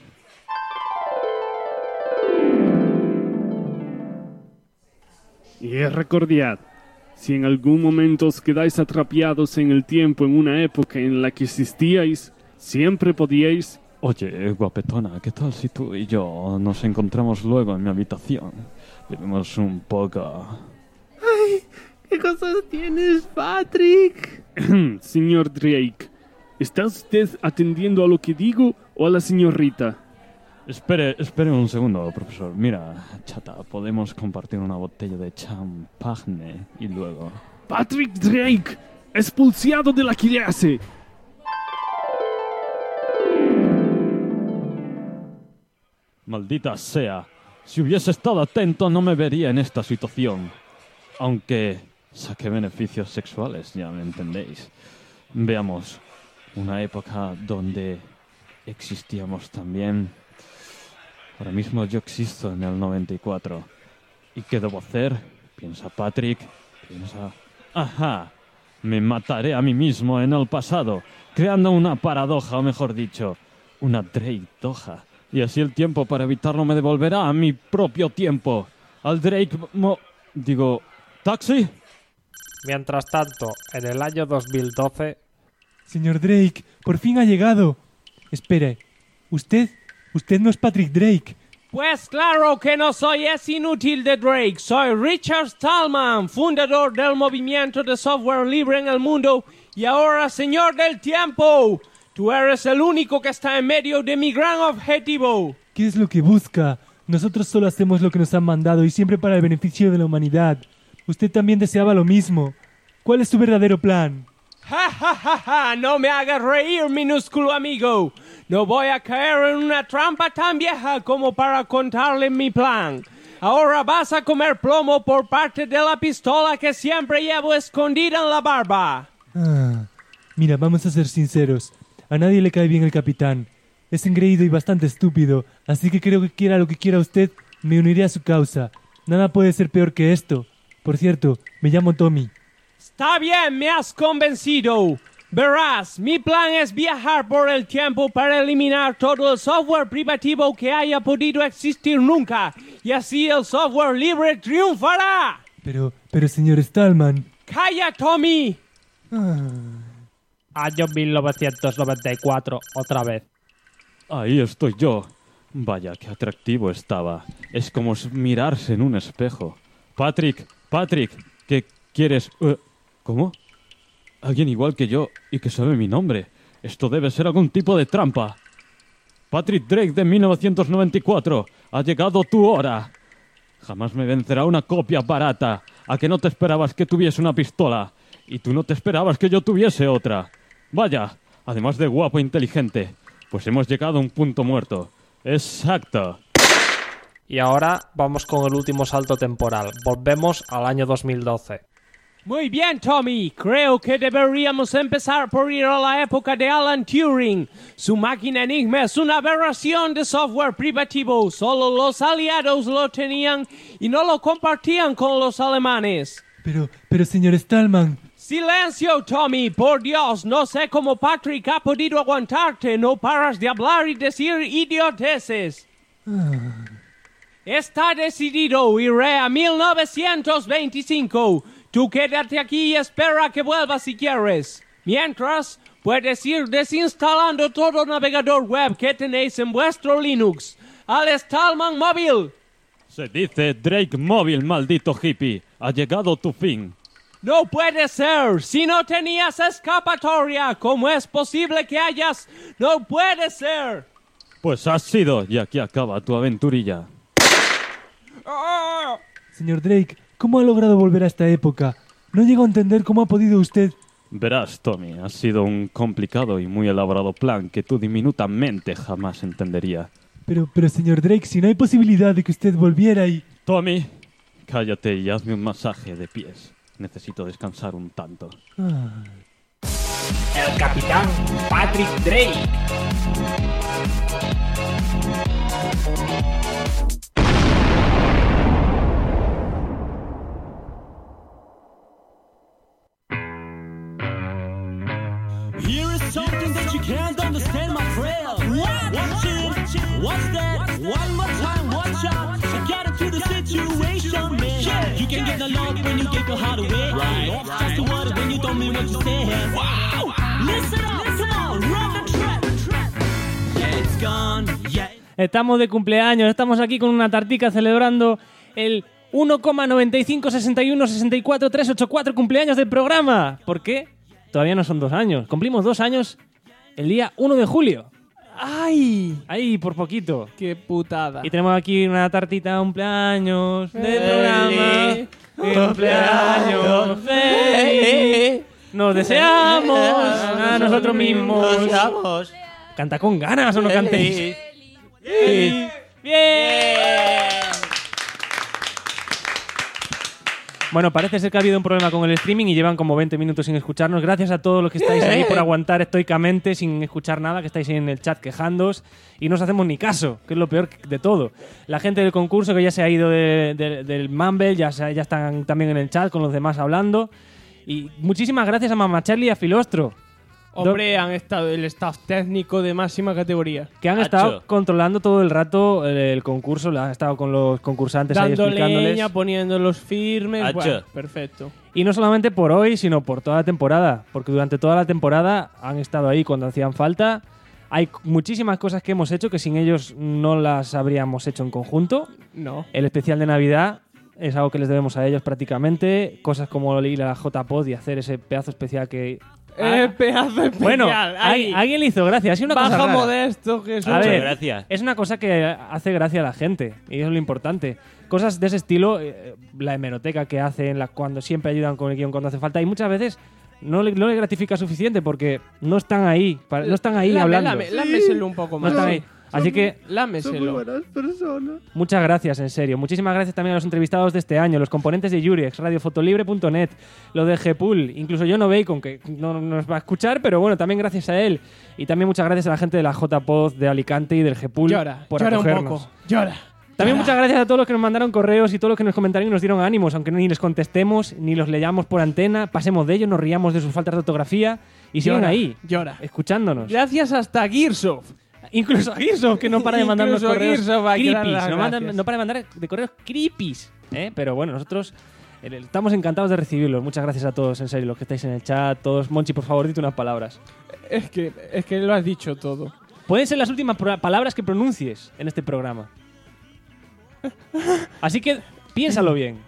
I recordiat, Si en algún momento os quedáis atrapados en el tiempo en una época en la que existíais, siempre podíais... Oye, guapetona, ¿qué tal si tú y yo nos encontramos luego en mi habitación? Bebemos un poco. ¡Ay! ¿Qué cosas tienes, Patrick? Señor Drake, ¿está usted atendiendo a lo que digo o a la señorita? Espere un segundo, profesor. Mira, chata, podemos compartir una botella de champagne y luego... ¡Patrick Drake! ¡Expulsado de la clase! Maldita sea. Si hubiese estado atento no me vería en esta situación. Aunque saqué beneficios sexuales, ya me entendéis. Veamos, una época donde existíamos también. Ahora mismo yo existo en el 94. ¿Y qué debo hacer? Piensa Patrick, piensa... ¡Ajá! Me mataré a mí mismo en el pasado, creando una paradoja, o mejor dicho, una Drake-doja. Y así el tiempo para evitarlo me devolverá a mi propio tiempo. Al Drake... ¿Taxi? Mientras tanto, en el año 2012... Señor Drake, por fin ha llegado. Espere, ¿usted no es Patrick Drake? Pues claro que no soy, es inútil de Drake. Soy Richard Stallman, fundador del movimiento de software libre en el mundo y ahora señor del tiempo. Tú eres el único que está en medio de mi gran objetivo. ¿Qué es lo que busca? Nosotros solo hacemos lo que nos han mandado y siempre para el beneficio de la humanidad. Usted también deseaba lo mismo. ¿Cuál es su verdadero plan? ¡Ja, ja, ja, ja! No me hagas reír, minúsculo amigo. No voy a caer en una trampa tan vieja como para contarle mi plan. Ahora vas a comer plomo por parte de la pistola que siempre llevo escondida en la barba. Mira, vamos a ser sinceros. A nadie le cae bien el capitán. Es engreído y bastante estúpido, así que creo que quiera lo que quiera usted, me uniré a su causa. Nada puede ser peor que esto. Por cierto, me llamo Tommy. Está bien, me has convencido. Verás, mi plan es viajar por el tiempo para eliminar todo el software privativo que haya podido existir nunca. Y así el software libre triunfará. Pero señor Stallman... ¡Calla, Tommy! Año 1994, otra vez. Ahí estoy yo. Vaya, qué atractivo estaba. Es como mirarse en un espejo. Patrick, ¿qué quieres? ¿Cómo? Alguien igual que yo y que sabe mi nombre. Esto debe ser algún tipo de trampa. Patrick Drake de 1994. Ha llegado tu hora. Jamás me vencerá una copia barata. ¿A que no te esperabas que tuviese una pistola? Y tú no te esperabas que yo tuviese otra. Vaya, además de guapo e inteligente. Pues hemos llegado a un punto muerto. Exacto. Y ahora vamos con el último salto temporal. Volvemos al año 2012. Muy bien, Tommy. Creo que deberíamos empezar por ir a la época de Alan Turing. Su máquina Enigma es una aberración de software privativo. Solo los aliados lo tenían y no lo compartían con los alemanes. Pero señor Stallman... ¡Silencio, Tommy! Por Dios, no sé cómo Patrick ha podido aguantarte. No paras de hablar y decir idioteces. Está decidido. Iré a 1925. Tú quédate aquí y espera que vuelva si quieres. Mientras, puedes ir desinstalando todo navegador web que tenéis en vuestro Linux. ¡Al Stallman Móvil! Se dice Drake Móvil, maldito hippie. Ha llegado tu fin. ¡No puede ser! ¡Si no tenías escapatoria! ¿Cómo es posible que hayas...? ¡No puede ser! Pues has sido, y aquí acaba tu aventurilla. Señor Drake, ¿cómo ha logrado volver a esta época? No llego a entender cómo ha podido usted... Verás, Tommy, ha sido un complicado y muy elaborado plan que tu diminuta mente jamás entendería. Pero señor Drake, si no hay posibilidad de que usted volviera y... Tommy, cállate y hazme un masaje de pies. Necesito descansar un tanto. El capitán Patrick Drake. Here is something that you can't understand, my friend. Watch it, what's that? One more time, watch out. I got into the situation, man. You can get the love when you give your heart away. Right. Just a word when you don't mean what you say. Wow. Listen up, come on, run the trap. Yeah, it's gone, yeah. Estamos de cumpleaños, estamos aquí con una tartica celebrando el 1,956164 cumpleaños del programa. ¿Por qué? Todavía no son 2 años. Cumplimos 2 años el día 1 de julio. ¡Ay! ¡Ay, por poquito! ¡Qué putada! Y tenemos aquí una tartita cumpleaños del programa. ¡Cumpleaños feliz! Nos deseamos a nosotros mismos. Canta con ganas o no cantéis. ¡Bien! Bueno, parece ser que ha habido un problema con el streaming y llevan como 20 minutos sin escucharnos. Gracias a todos los que estáis ahí por aguantar estoicamente sin escuchar nada, que estáis ahí en el chat quejándoos y no os hacemos ni caso, que es lo peor de todo. La gente del concurso que ya se ha ido del Mumble, ya están también en el chat con los demás hablando. Y muchísimas gracias a Mamá Charlie y a Filostro. Hombre, han estado el staff técnico de máxima categoría. Que han estado controlando todo el rato el concurso, han estado con los concursantes ahí dando explicándoles. leña, poniéndolos firmes. Bueno, perfecto. Y no solamente por hoy, sino por toda la temporada. Porque durante toda la temporada han estado ahí cuando hacían falta. Hay muchísimas cosas que hemos hecho que sin ellos no las habríamos hecho en conjunto. No. El especial de Navidad es algo que les debemos a ellos prácticamente. Cosas como ir a la JPod y hacer ese pedazo especial que... pedazo especial. Bueno, alguien le hizo gracia. Ha sido una Baja cosa rara. Modesto, que es A ver, gracias. es una cosa que hace gracia a la gente y es lo importante. Cosas de ese estilo, la hemeroteca que hacen, cuando siempre ayudan con el guión cuando hace falta y muchas veces no le gratifica suficiente porque no están ahí, hablando. Lámeselo un poco más. No están ahí. Así que lámeselo. Son muy buenas personas. Muchas gracias, en serio. Muchísimas gracias también a los entrevistados de este año, los componentes de Yurex, radiofotolibre.net, lo de Gpool, incluso Jono Bacon, que no nos va a escuchar, pero bueno, también gracias a él. Y también muchas gracias a la gente de la JPod de Alicante y del Gpool por llora acogernos. un poco. Llora. También muchas gracias a todos los que nos mandaron correos y todos los que nos comentaron y nos dieron ánimos, aunque ni les contestemos, ni los leyamos por antena, pasemos de ellos, nos riamos de sus faltas de ortografía y siguen ahí, escuchándonos. Gracias hasta Gearsoft. Incluso a Gearsoft, que no para de mandarnos correos creepies. No para de mandar de correos creepies. Pero bueno, nosotros estamos encantados de recibirlos. Muchas gracias a todos, en serio, los que estáis en el chat. Todos. Monchi, por favor, dite unas palabras. Es que lo has dicho todo. Pueden ser las últimas palabras que pronuncies en este programa. Así que piénsalo bien.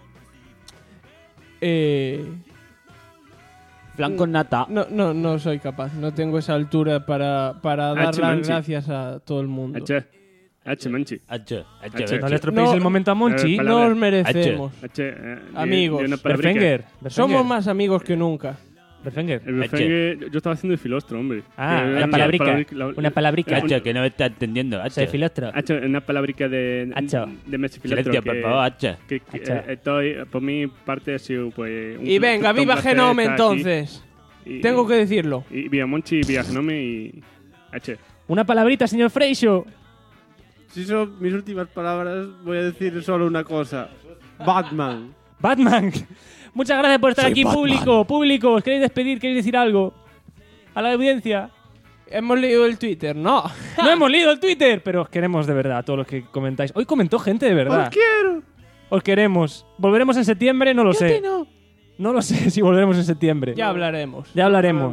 Flan con nata. No soy capaz. No tengo esa altura para dar las gracias a todo el mundo. Manchi. No le estropeéis el momento a Monchi. No os merecemos. Amigos. Berfenger. Somos más amigos que nunca. Berfenger. El Berfenger, yo estaba haciendo de Filostro, hombre. Una palabrica. Una palabrica. Hacho, que no me está entendiendo. De Filostro. Una palabrica de Messi Filostro. Silencio, por favor, hacho. Estoy, por mi parte, ha sido pues... Y venga, viva Genome entonces. Tengo que decirlo. Y vía Monchi, vía Genome y... Una palabrita, señor Freixo. Si son mis últimas palabras, voy a decir solo una cosa. Batman. Muchas gracias por estar aquí, Batman. público. ¿Os queréis despedir? ¿Queréis decir algo? A la audiencia. Hemos leído el Twitter, no. No hemos leído el Twitter, pero os queremos de verdad, a todos los que comentáis. Hoy comentó gente de verdad. ¡Os quiero! Os queremos. ¿Volveremos en septiembre? No lo sé. No lo sé si volveremos en septiembre. Ya hablaremos.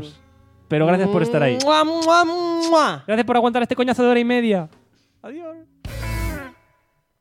Pero gracias por estar ahí. ¡Mua, mua, mua! Gracias por aguantar este coñazo de hora y media. Adiós.